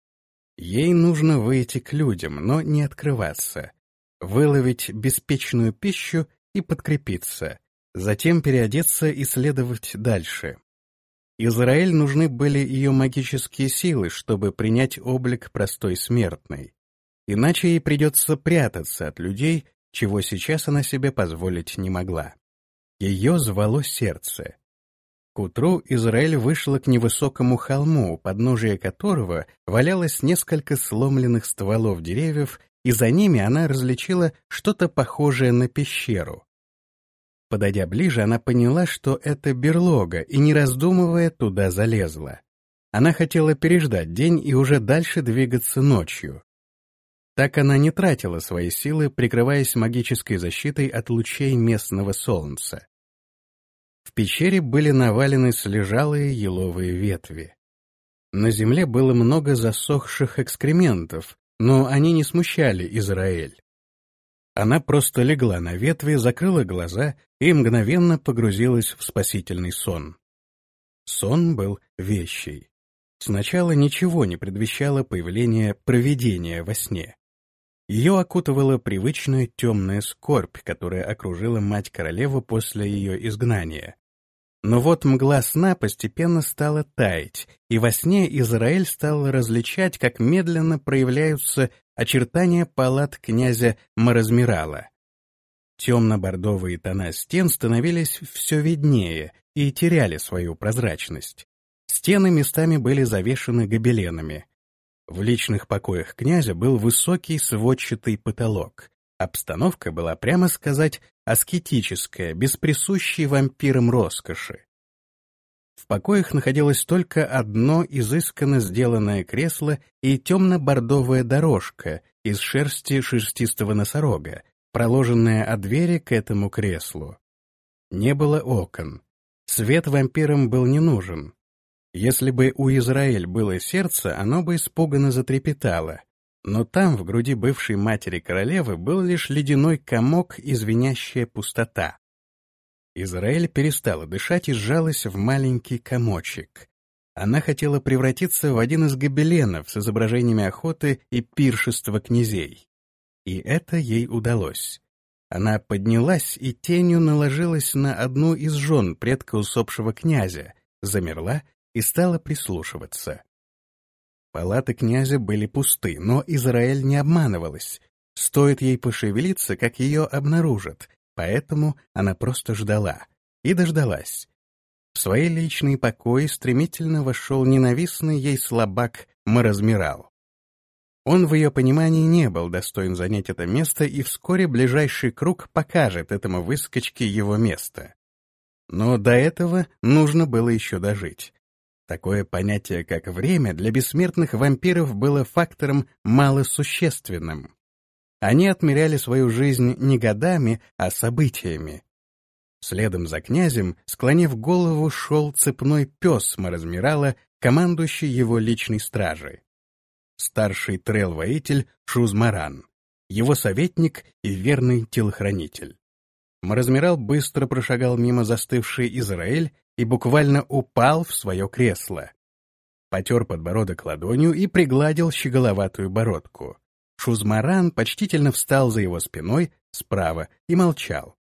Ей нужно выйти к людям, но не открываться, выловить беспечную пищу и подкрепиться, затем переодеться и следовать дальше. Израэль нужны были ее магические силы, чтобы принять облик простой смертной. Иначе ей придется прятаться от людей, чего сейчас она себе позволить не могла. Ее звало сердце. К утру Израэль вышла к невысокому холму, у подножия которого валялось несколько сломленных стволов деревьев, и за ними она различила что-то похожее на пещеру. Подойдя ближе, она поняла, что это берлога, и, не раздумывая, туда залезла. Она хотела переждать день и уже дальше двигаться ночью. Так она не тратила свои силы, прикрываясь магической защитой от лучей местного солнца. В пещере были навалены слежалые еловые ветви. На земле было много засохших экскрементов, но они не смущали Израэль. Она просто легла на ветви, закрыла глаза и мгновенно погрузилась в спасительный сон. Сон был вещий. Сначала ничего не предвещало появление провидения во сне. Ее окутывала привычная темная скорбь, которая окружила мать-королеву после ее изгнания. Но вот мгла сна постепенно стала таять, и во сне Израэль стал различать, как медленно проявляются очертания палат князя Маразмирала. Темно-бордовые тона стен становились все виднее и теряли свою прозрачность. Стены местами были завешаны гобеленами. В личных покоях князя был высокий сводчатый потолок. Обстановка была, прямо сказать, аскетическая, без присущей вампирам роскоши. В покоях находилось только одно изысканно сделанное кресло и темно-бордовая дорожка из шерсти шерстистого носорога, проложенная от двери к этому креслу. Не было окон. Свет вампирам был не нужен. Если бы у Израэль было сердце, оно бы испуганно затрепетало. Но там, в груди бывшей матери королевы, был лишь ледяной комок и звенящая пустота. Израэль перестала дышать и сжалась в маленький комочек. Она хотела превратиться в один из гобеленов с изображениями охоты и пиршества князей. И это ей удалось. Она поднялась и тенью наложилась на одну из жен предка усопшего князя, замерла и стала прислушиваться. Палаты князя были пусты, но Израиль не обманывалась. Стоит ей пошевелиться, как ее обнаружат, поэтому она просто ждала. И дождалась. В свои личные покои стремительно вошел ненавистный ей слабак Маразмирал. Он в ее понимании не был достоин занять это место, и вскоре ближайший круг покажет этому выскочке его место. Но до этого нужно было еще дожить. Такое понятие, как время, для бессмертных вампиров было фактором малосущественным. Они отмеряли свою жизнь не годами, а событиями. Следом за князем, склонив голову, шел цепной пес Маразмирала, командующий его личной стражей. Старший трел-воитель Шузмаран, его советник и верный телохранитель. Маразмирал быстро прошагал мимо застывший Израиль и буквально упал в свое кресло. Потер подбородок ладонью и пригладил щеголоватую бородку. Шузмаран почтительно встал за его спиной справа и молчал.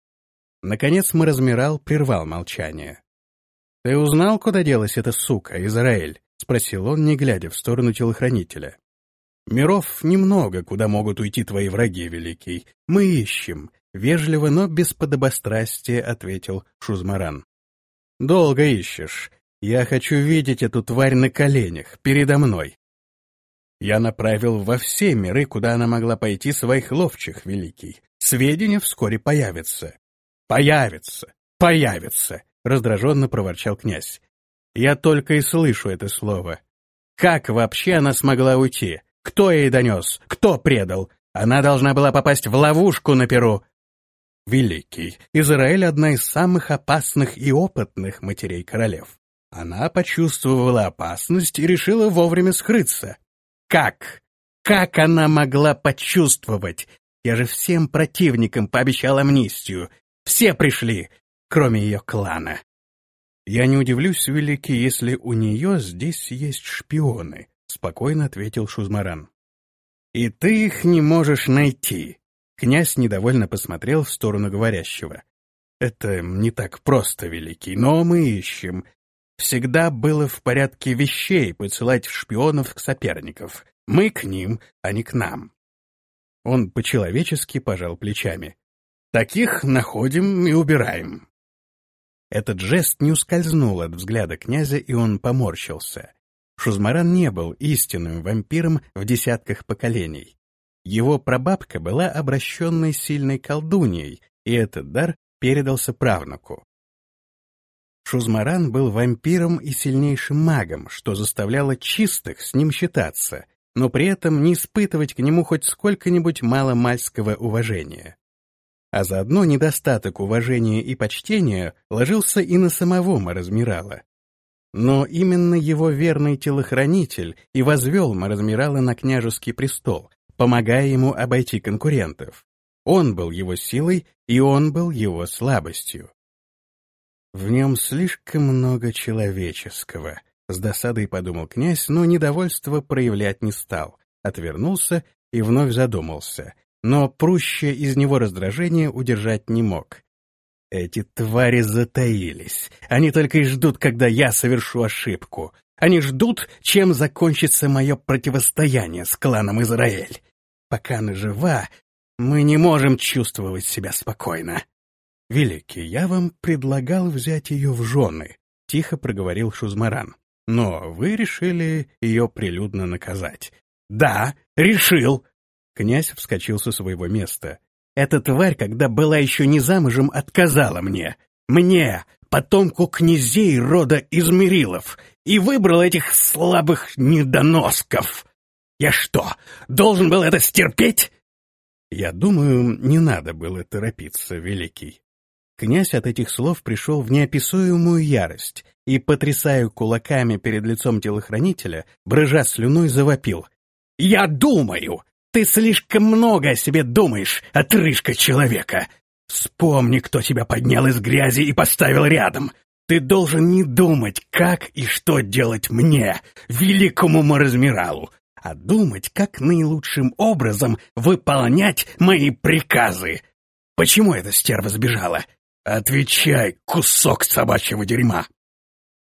Наконец Маразмирал прервал молчание. «Ты узнал, куда делась эта сука, Израиль?» — спросил он, не глядя в сторону телохранителя. «Миров немного, куда могут уйти твои враги, великий. Мы ищем», — вежливо, но без подобострастия ответил Шузмаран. «Долго ищешь. Я хочу видеть эту тварь на коленях, передо мной. Я направил во все миры, куда она могла пойти, своих ловчих, великий. Сведения вскоре появятся». «Появится! Появится!» — раздраженно проворчал князь. «Я только и слышу это слово. Как вообще она смогла уйти? Кто ей донес? Кто предал? Она должна была попасть в ловушку на Перу». «Великий, Израиль — одна из самых опасных и опытных матерей королев. Она почувствовала опасность и решила вовремя скрыться». «Как? Как она могла почувствовать? Я же всем противникам пообещал амнистию. Все пришли, кроме ее клана». «Я не удивлюсь, великий, если у нее здесь есть шпионы», — спокойно ответил Шузмаран. «И ты их не можешь найти». Князь недовольно посмотрел в сторону говорящего. «Это не так просто, великий, но мы ищем. Всегда было в порядке вещей посылать шпионов к соперников. Мы к ним, а не к нам». Он по-человечески пожал плечами. «Таких находим и убираем». Этот жест не ускользнул от взгляда князя, и он поморщился. Шузмаран не был истинным вампиром в десятках поколений. Его прабабка была обращенной сильной колдуньей, и этот дар передался правнуку. Шузмаран был вампиром и сильнейшим магом, что заставляло чистых с ним считаться, но при этом не испытывать к нему хоть сколько-нибудь маломальского уважения. А заодно недостаток уважения и почтения ложился и на самого Маразмирала. Но именно его верный телохранитель и возвел Маразмирала на княжеский престол, помогая ему обойти конкурентов. Он был его силой, и он был его слабостью. В нем слишком много человеческого, с досадой подумал князь, но недовольство проявлять не стал, отвернулся и вновь задумался. Но прущее из него раздражение удержать не мог. Эти твари затаились. Они только и ждут, когда я совершу ошибку. Они ждут, чем закончится мое противостояние с кланом Израиль. Пока она жива, мы не можем чувствовать себя спокойно. «Великий, я вам предлагал взять ее в жены», — тихо проговорил Шузмаран. «Но вы решили ее прилюдно наказать». «Да, решил!» Князь вскочил со своего места. «Эта тварь, когда была еще не замужем, отказала мне. Мне, потомку князей рода Измерилов, и выбрал этих слабых недоносков. Я что, должен был это стерпеть?» «Я думаю, не надо было торопиться, великий». Князь от этих слов пришел в неописуемую ярость и, потрясая кулаками перед лицом телохранителя, брыжа слюной, завопил. «Я думаю! Ты слишком много о себе думаешь, отрыжка человека! Вспомни, кто тебя поднял из грязи и поставил рядом! Ты должен не думать, как и что делать мне, великому Маразмиралу, а думать, как наилучшим образом выполнять мои приказы! Почему эта стерва сбежала? Отвечай, кусок собачьего дерьма!»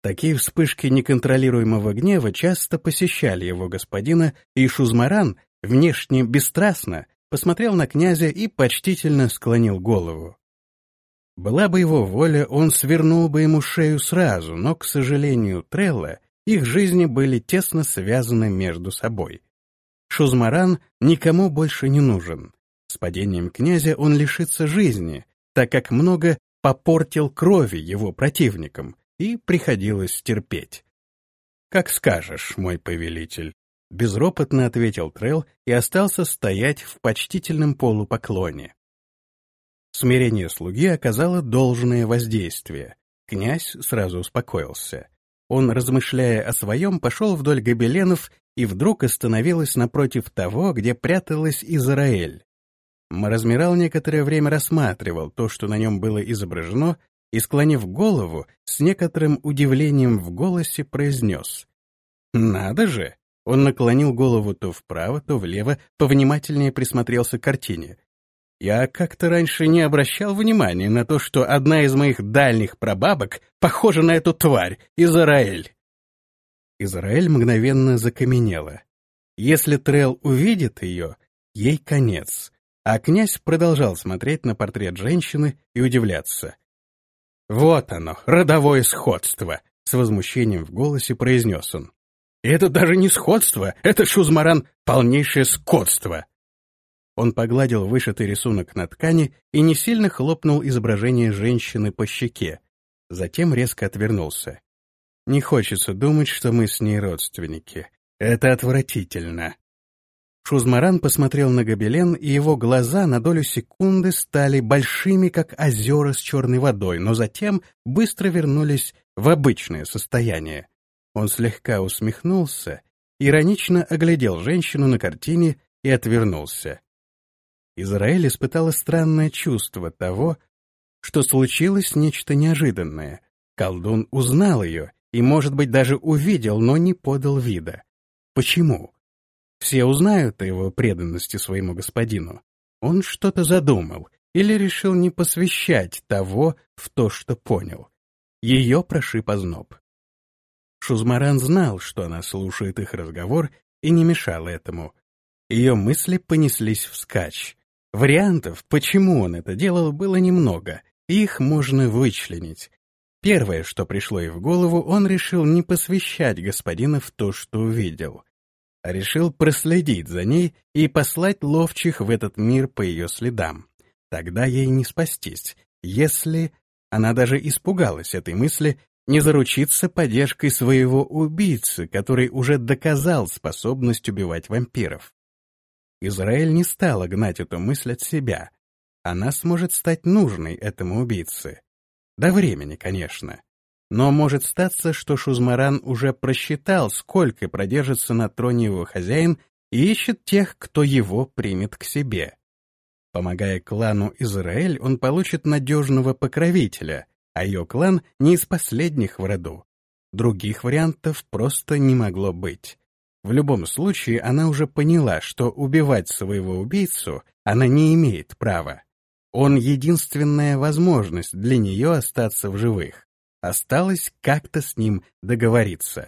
Такие вспышки неконтролируемого гнева часто посещали его господина, и Шузмаран, внешне бесстрастно, посмотрел на князя и почтительно склонил голову. Была бы его воля, он свернул бы ему шею сразу, но, к сожалению, Трелла, их жизни были тесно связаны между собой. Шузмаран никому больше не нужен. С падением князя он лишится жизни, так как много попортил крови его противникам, и приходилось терпеть. «Как скажешь, мой повелитель», — безропотно ответил Трелл и остался стоять в почтительном полупоклоне. Смирение слуги оказало должное воздействие. Князь сразу успокоился. Он, размышляя о своем, пошел вдоль гобеленов и вдруг остановилась напротив того, где пряталась Израэль. Маразмирал некоторое время рассматривал то, что на нем было изображено, и, склонив голову, с некоторым удивлением в голосе произнес: «Надо же!» Он наклонил голову то вправо, то влево, повнимательнее присмотрелся к картине. «Я как-то раньше не обращал внимания на то, что одна из моих дальних прабабок похожа на эту тварь, Израэль». Израэль мгновенно закаменела. Если Трелл увидит ее, ей конец. А князь продолжал смотреть на портрет женщины и удивляться. «Вот оно, родовое сходство!» — с возмущением в голосе произнес он. «И это даже не сходство, это, Шузмаран, полнейшее скотство!» Он погладил вышитый рисунок на ткани и не сильно хлопнул изображение женщины по щеке. Затем резко отвернулся. «Не хочется думать, что мы с ней родственники. Это отвратительно». Шузмаран посмотрел на гобелен, и его глаза на долю секунды стали большими, как озера с черной водой, но затем быстро вернулись в обычное состояние. Он слегка усмехнулся, иронично оглядел женщину на картине и отвернулся. Израэль испытала странное чувство того, что случилось нечто неожиданное. Колдун узнал ее и, может быть, даже увидел, но не подал вида. Почему? Все узнают о его преданности своему господину. Он что-то задумал или решил не посвящать того в то, что понял. Ее прошиб озноб. Шузмаран знал, что она слушает их разговор, и не мешал этому. Ее мысли понеслись вскачь. Вариантов, почему он это делал, было немного, и их можно вычленить. Первое, что пришло ей в голову, он решил не посвящать господина в то, что увидел. А решил проследить за ней и послать ловчих в этот мир по ее следам. Тогда ей не спастись, если... Она даже испугалась этой мысли, не заручиться поддержкой своего убийцы, который уже доказал способность убивать вампиров. Израэль не стала гнать эту мысль от себя. Она сможет стать нужной этому убийце. До времени, конечно. Но может статься, что Шузмаран уже просчитал, сколько продержится на троне его хозяин, и ищет тех, кто его примет к себе. Помогая клану Израэль, он получит надежного покровителя, а ее клан не из последних в роду. Других вариантов просто не могло быть. В любом случае, она уже поняла, что убивать своего убийцу она не имеет права. Он единственная возможность для нее остаться в живых. Осталось как-то с ним договориться.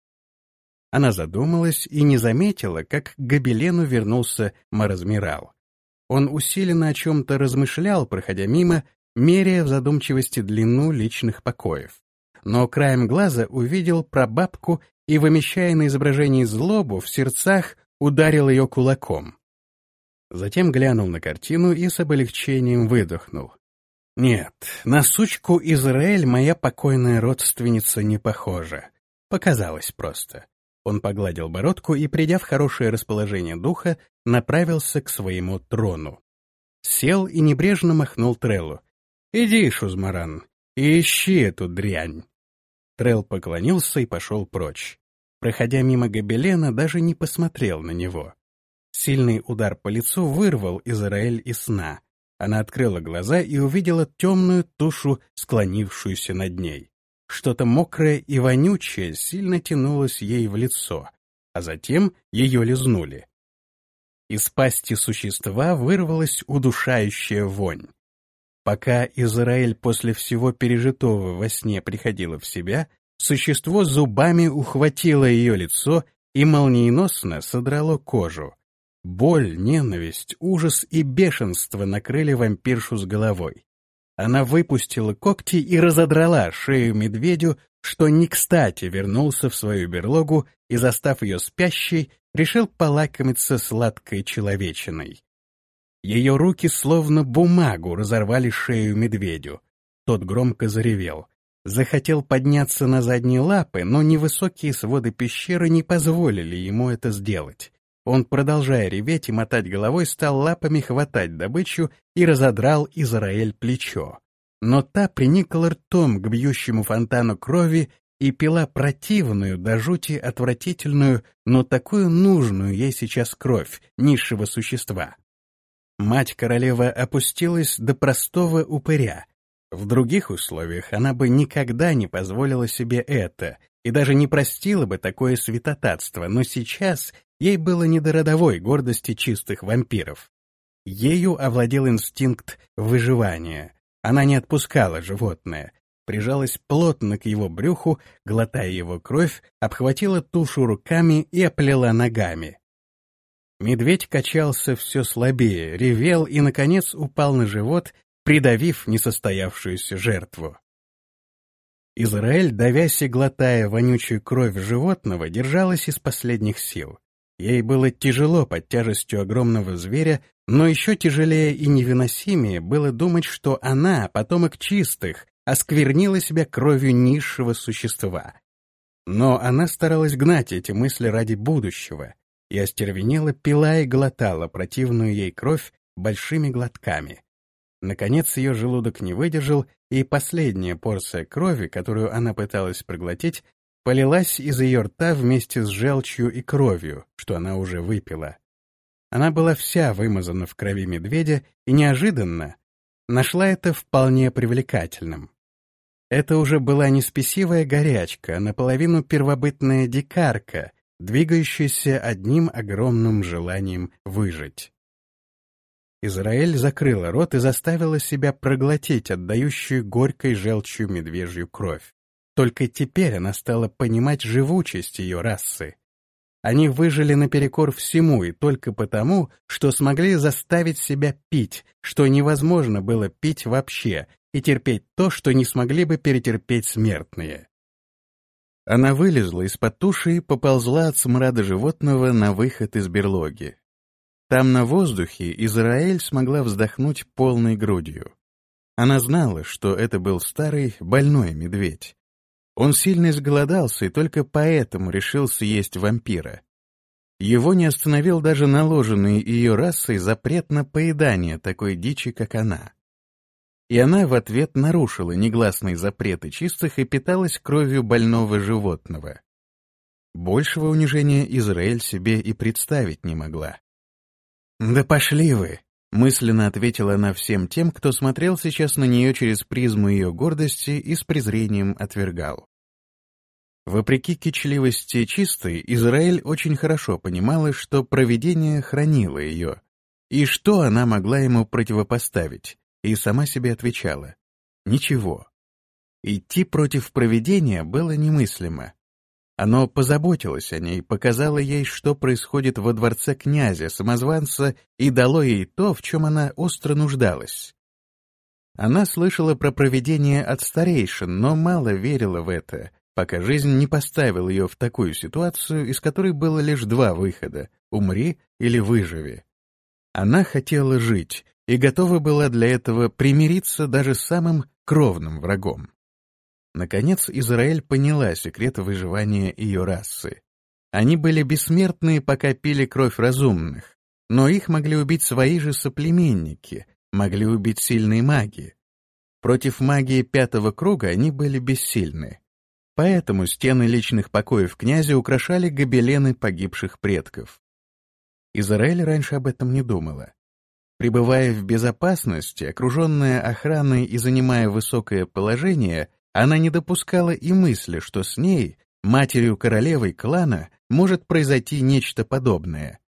Она задумалась и не заметила, как к гобелену вернулся Маразмирал. Он усиленно о чем-то размышлял, проходя мимо, меряя в задумчивости длину личных покоев. Но краем глаза увидел прабабку и, вымещая на изображении злобу, в сердцах ударил ее кулаком. Затем глянул на картину и с облегчением выдохнул. Нет, на сучку Израэль моя покойная родственница не похожа. Показалось просто. Он погладил бородку и, придя в хорошее расположение духа, направился к своему трону. Сел и небрежно махнул Треллу. «Иди, Шузмаран, и ищи эту дрянь». Трелл поклонился и пошел прочь. Проходя мимо гобелена, даже не посмотрел на него. Сильный удар по лицу вырвал Израэль из сна. Она открыла глаза и увидела темную тушу, склонившуюся над ней. Что-то мокрое и вонючее сильно тянулось ей в лицо, а затем ее лизнули. Из пасти существа вырвалась удушающая вонь. Пока Израэль после всего пережитого во сне приходила в себя, Существо зубами ухватило ее лицо и молниеносно содрало кожу. Боль, ненависть, ужас и бешенство накрыли вампиршу с головой. Она выпустила когти и разодрала шею медведю, что не кстати вернулся в свою берлогу и, застав ее спящей, решил полакомиться сладкой человечиной. Ее руки словно бумагу разорвали шею медведю. Тот громко заревел. Захотел подняться на задние лапы, но невысокие своды пещеры не позволили ему это сделать. Он, продолжая реветь и мотать головой, стал лапами хватать добычу и разодрал Израэль плечо. Но та приникла ртом к бьющему фонтану крови и пила противную, до жути отвратительную, но такую нужную ей сейчас кровь низшего существа. Мать-королева опустилась до простого упыря. В других условиях она бы никогда не позволила себе это и даже не простила бы такое святотатство, но сейчас ей было не до родовой гордости чистых вампиров. Ею овладел инстинкт выживания. Она не отпускала животное, прижалась плотно к его брюху, глотая его кровь, обхватила тушу руками и оплела ногами. Медведь качался все слабее, ревел и, наконец, упал на живот, придавив несостоявшуюся жертву. Израэль, давясь и глотая вонючую кровь животного, держалась из последних сил. Ей было тяжело под тяжестью огромного зверя, но еще тяжелее и невыносимее было думать, что она, потомок чистых, осквернила себя кровью низшего существа. Но она старалась гнать эти мысли ради будущего и остервенела, пила и глотала противную ей кровь большими глотками. Наконец ее желудок не выдержал, и последняя порция крови, которую она пыталась проглотить, полилась из ее рта вместе с желчью и кровью, что она уже выпила. Она была вся вымазана в крови медведя и неожиданно нашла это вполне привлекательным. Это уже была не спесивая горячка, а наполовину первобытная дикарка, двигающаяся одним огромным желанием выжить. Израэль закрыла рот и заставила себя проглотить отдающую горькой желчью медвежью кровь. Только теперь она стала понимать живучесть ее расы. Они выжили наперекор всему и только потому, что смогли заставить себя пить, что невозможно было пить вообще, и терпеть то, что не смогли бы перетерпеть смертные. Она вылезла из-под туши и поползла от смрада животного на выход из берлоги. Там на воздухе Израэль смогла вздохнуть полной грудью. Она знала, что это был старый, больной медведь. Он сильно изголодался и только поэтому решил съесть вампира. Его не остановил даже наложенный ее расой запрет на поедание такой дичи, как она. И она в ответ нарушила негласные запреты чистых и питалась кровью больного животного. Большего унижения Израэль себе и представить не могла. «Да пошли вы!» — мысленно ответила она всем тем, кто смотрел сейчас на нее через призму ее гордости и с презрением отвергал. Вопреки кичливости чистой, Израэль очень хорошо понимала, что провидение хранило ее, и что она могла ему противопоставить, и сама себе отвечала — ничего. Идти против провидения было немыслимо. Оно позаботилось о ней, показало ей, что происходит во дворце князя, самозванца, и дало ей то, в чем она остро нуждалась. Она слышала про провидение от старейшин, но мало верила в это, пока жизнь не поставила ее в такую ситуацию, из которой было лишь два выхода — умри или выживи. Она хотела жить и готова была для этого примириться даже с самым кровным врагом. Наконец, Израэль поняла секрет выживания ее расы. Они были бессмертны, пока пили кровь разумных, но их могли убить свои же соплеменники, могли убить сильные маги. Против магии пятого круга они были бессильны. Поэтому стены личных покоев князя украшали гобелены погибших предков. Израэль раньше об этом не думала. Пребывая в безопасности, окруженная охраной и занимая высокое положение, она не допускала и мысли, что с ней, матерью-королевой клана, может произойти нечто подобное.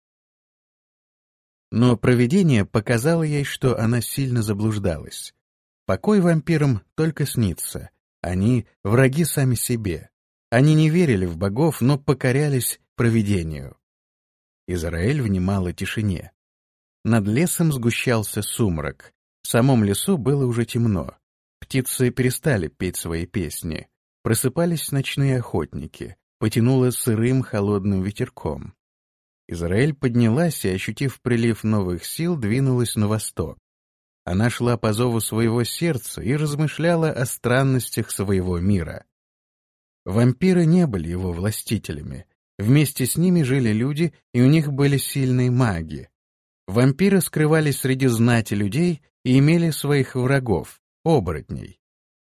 Но провидение показало ей, что она сильно заблуждалась. Покой вампирам только снится, они — враги сами себе. Они не верили в богов, но покорялись провидению. Израиль внимала тишине. Над лесом сгущался сумрак. В самом лесу было уже темно. Птицы перестали петь свои песни. Просыпались ночные охотники. Потянуло сырым холодным ветерком. Израиль поднялась и, ощутив прилив новых сил, двинулась на восток. Она шла по зову своего сердца и размышляла о странностях своего мира. Вампиры не были его властителями. Вместе с ними жили люди, и у них были сильные маги. Вампиры скрывались среди знати людей и имели своих врагов — оборотней.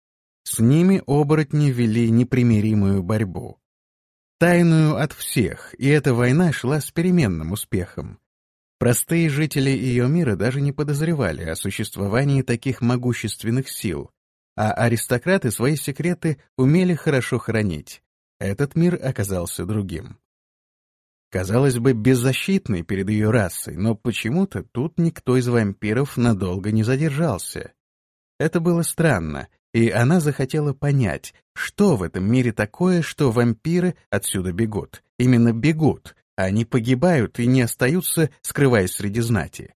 С ними оборотни вели непримиримую борьбу. Тайную от всех, и эта война шла с переменным успехом. Простые жители ее мира даже не подозревали о существовании таких могущественных сил, а аристократы свои секреты умели хорошо хранить. Этот мир оказался другим. Казалось бы, беззащитный перед ее расой, но почему-то тут никто из вампиров надолго не задержался. Это было странно, и она захотела понять, что в этом мире такое, что вампиры отсюда бегут. Именно бегут, а они погибают и не остаются, скрываясь среди знати.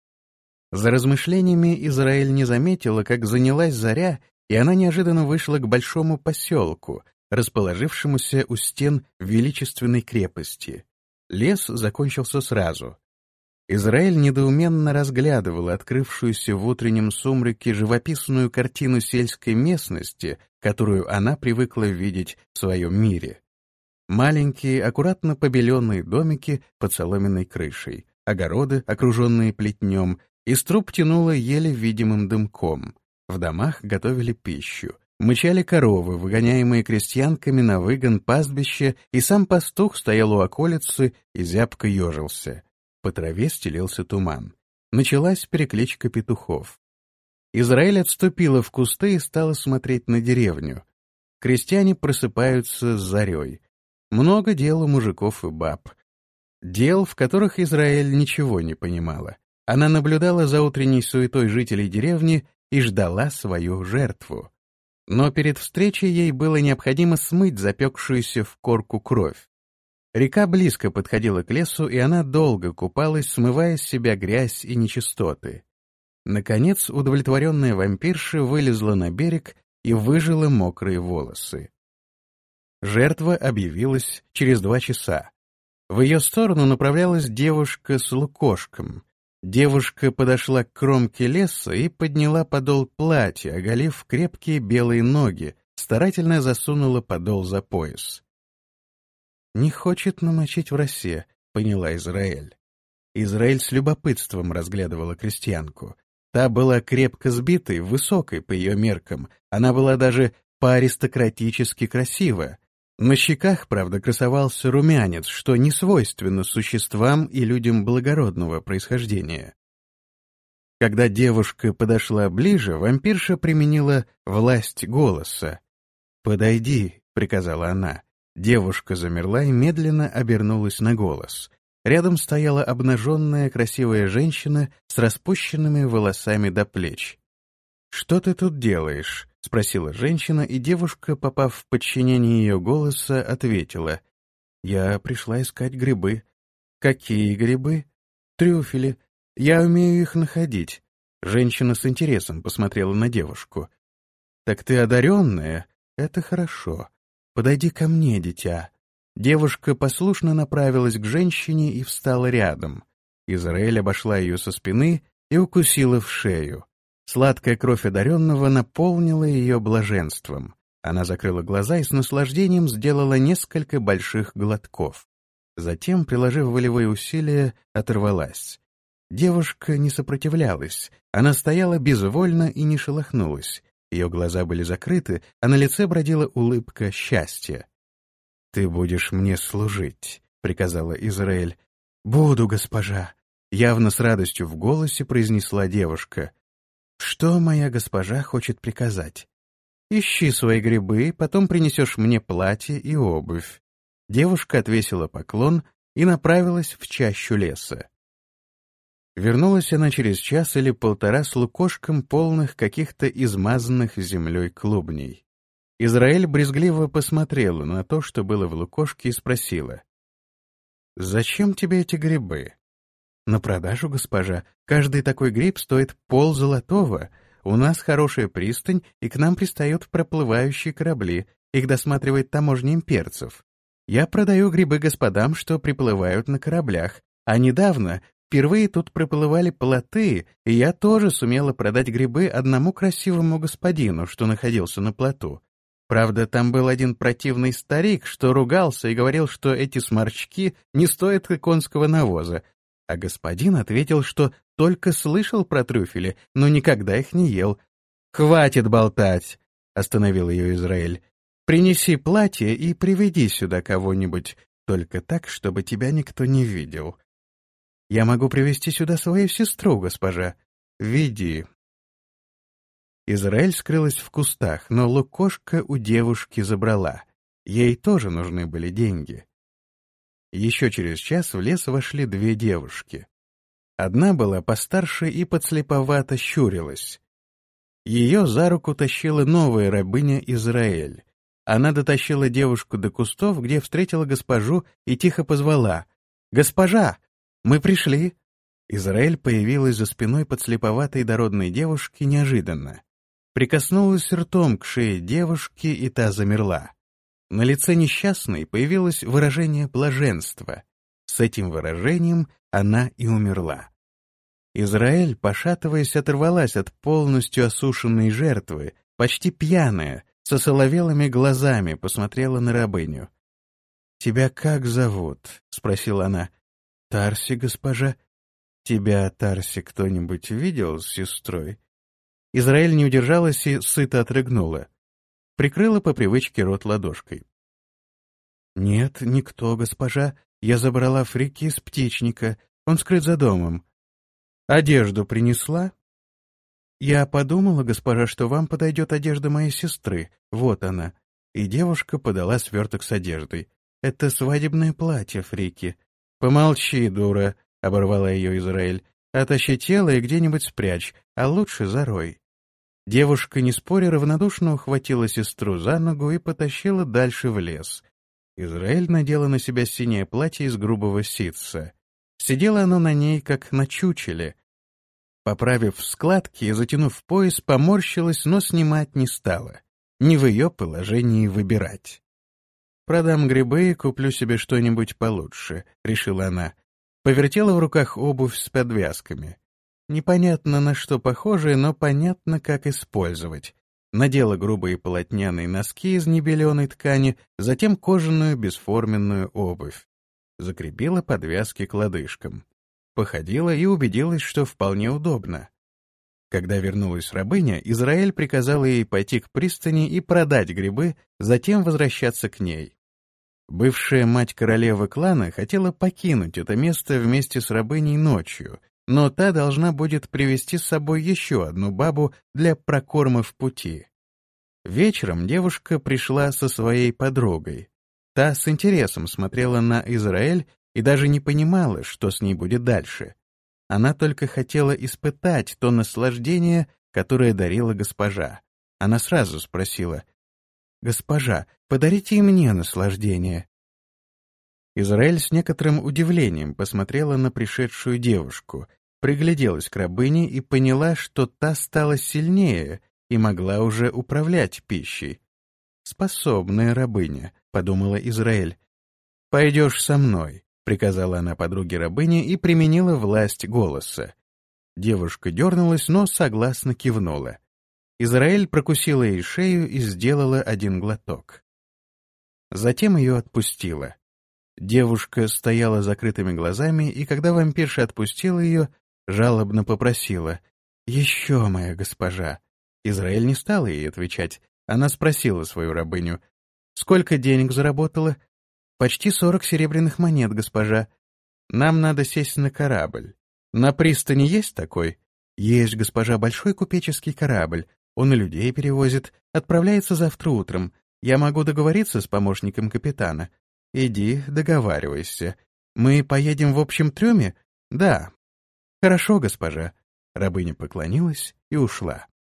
За размышлениями Израиль не заметила, как занялась заря, и она неожиданно вышла к большому поселку, расположившемуся у стен величественной крепости. Лес закончился сразу. Израиль недоуменно разглядывал открывшуюся в утреннем сумраке живописную картину сельской местности, которую она привыкла видеть в своем мире. Маленькие, аккуратно побеленные домики под соломенной крышей, огороды, окруженные плетнем, из труб тянуло еле видимым дымком. В домах готовили пищу. Мычали коровы, выгоняемые крестьянками на выгон пастбища, и сам пастух стоял у околицы и зябко ежился. По траве стелился туман. Началась перекличка петухов. Израиль отступила в кусты и стала смотреть на деревню. Крестьяне просыпаются с зарей. Много дел у мужиков и баб. Дел, в которых Израиль ничего не понимала. Она наблюдала за утренней суетой жителей деревни и ждала свою жертву. Но перед встречей ей было необходимо смыть запекшуюся в корку кровь. Река близко подходила к лесу, и она долго купалась, смывая с себя грязь и нечистоты. Наконец, удовлетворенная вампирша вылезла на берег и выжила мокрые волосы. Жертва объявилась через два часа. В ее сторону направлялась девушка с лукошком. Девушка подошла к кромке леса и подняла подол платья, оголив крепкие белые ноги, старательно засунула подол за пояс. «Не хочет намочить в росе», — поняла Израиль. Израиль с любопытством разглядывала крестьянку. Та была крепко сбитой, высокой по ее меркам, она была даже по-аристократически красива. На щеках, правда, красовался румянец, что не свойственно существам и людям благородного происхождения. Когда девушка подошла ближе, вампирша применила власть голоса. «Подойди», — приказала она. Девушка замерла и медленно обернулась на голос. Рядом стояла обнаженная красивая женщина с распущенными волосами до плеч. «Что ты тут делаешь?» — спросила женщина, и девушка, попав в подчинение ее голоса, ответила. «Я пришла искать грибы». «Какие грибы?» «Трюфели. Я умею их находить». Женщина с интересом посмотрела на девушку. «Так ты одаренная? Это хорошо. Подойди ко мне, дитя». Девушка послушно направилась к женщине и встала рядом. Израиль обошла ее со спины и укусила в шею. Сладкая кровь одаренного наполнила ее блаженством. Она закрыла глаза и с наслаждением сделала несколько больших глотков. Затем, приложив волевые усилия, оторвалась. Девушка не сопротивлялась. Она стояла безвольно и не шелохнулась. Ее глаза были закрыты, а на лице бродила улыбка счастья. «Ты будешь мне служить», — приказала Израиль. «Буду, госпожа», — явно с радостью в голосе произнесла девушка. «Что моя госпожа хочет приказать? Ищи свои грибы, потом принесешь мне платье и обувь». Девушка отвесила поклон и направилась в чащу леса. Вернулась она через час или полтора с лукошком полных каких-то измазанных землей клубней. Израиль брезгливо посмотрела на то, что было в лукошке, и спросила: «Зачем тебе эти грибы?» «На продажу, госпожа. Каждый такой гриб стоит пол золотого. У нас хорошая пристань, и к нам пристают проплывающие корабли. Их досматривает таможня имперцев. Я продаю грибы господам, что приплывают на кораблях. А недавно впервые тут проплывали плоты, и я тоже сумела продать грибы одному красивому господину, что находился на плоту. Правда, там был один противный старик, что ругался и говорил, что эти сморчки не стоят конского навоза. А господин ответил, что только слышал про трюфели, но никогда их не ел. «Хватит болтать!» — остановил ее Израиль. «Принеси платье и приведи сюда кого-нибудь, только так, чтобы тебя никто не видел. Я могу привести сюда свою сестру, госпожа. Веди». Израиль скрылась в кустах, но лукошко у девушки забрала. Ей тоже нужны были деньги. Еще через час в лес вошли две девушки. Одна была постарше и подслеповато щурилась. Ее за руку тащила новая рабыня Израиль. Она дотащила девушку до кустов, где встретила госпожу и тихо позвала: «Госпожа, мы пришли!» Израиль появилась за спиной подслеповатой дородной девушки неожиданно. Прикоснулась ртом к шее девушки, и та замерла. На лице несчастной появилось выражение блаженства. С этим выражением она и умерла. Израиль, пошатываясь, оторвалась от полностью осушенной жертвы, почти пьяная, со соловелыми глазами посмотрела на рабыню. «Тебя как зовут?» — спросила она. «Тарси, госпожа». «Тебя, Тарси, кто-нибудь видел с сестрой?» Израиль не удержалась и сыто отрыгнула. Прикрыла по привычке рот ладошкой. «Нет, никто, госпожа. Я забрала Фрики из птичника. Он скрыт за домом. Одежду принесла?» «Я подумала, госпожа, что вам подойдет одежда моей сестры. Вот она». И девушка подала сверток с одеждой. «Это свадебное платье, Фрики». «Помолчи, дура», — оборвала ее Израиль. «Отащи тело и где-нибудь спрячь, а лучше зарой». Девушка, не споря, равнодушно ухватила сестру за ногу и потащила дальше в лес. Израиль надела на себя синее платье из грубого ситца. Сидело оно на ней, как на чучеле. Поправив складки и затянув пояс, поморщилась, но снимать не стала. Не в ее положении выбирать. «Продам грибы и куплю себе что-нибудь получше», — решила она. Повертела в руках обувь с подвязками. Непонятно на что похожие, но понятно, как использовать. Надела грубые полотняные носки из небеленой ткани, затем кожаную бесформенную обувь. Закрепила подвязки к лодыжкам. Походила и убедилась, что вполне удобно. Когда вернулась рабыня, Израиль приказала ей пойти к пристани и продать грибы, затем возвращаться к ней. Бывшая мать королевы клана хотела покинуть это место вместе с рабыней ночью, но та должна будет привести с собой еще одну бабу для прокорма в пути. Вечером девушка пришла со своей подругой. Та с интересом смотрела на Израиль и даже не понимала, что с ней будет дальше. Она только хотела испытать то наслаждение, которое дарила госпожа. Она сразу спросила: «Госпожа, подарите и мне наслаждение». Израиль с некоторым удивлением посмотрела на пришедшую девушку, пригляделась к рабыне и поняла, что та стала сильнее и могла уже управлять пищей. «Способная рабыня», — подумала Израиль. «Пойдешь со мной», — приказала она подруге рабыни и применила власть голоса. Девушка дернулась, но согласно кивнула. Израиль прокусила ей шею и сделала один глоток. Затем ее отпустила. Девушка стояла закрытыми глазами, и когда вампирша отпустила ее, жалобно попросила: «Еще, моя госпожа». Израиль не стала ей отвечать. Она спросила свою рабыню: «Сколько денег заработала?» «Почти сорок серебряных монет, госпожа. Нам надо сесть на корабль. На пристани есть такой?» «Есть, госпожа, большой купеческий корабль. Он и людей перевозит. Отправляется завтра утром. Я могу договориться с помощником капитана». «Иди, договаривайся. Мы поедем в общем трюме?» «Да». «Хорошо, госпожа». Рабыня поклонилась и ушла.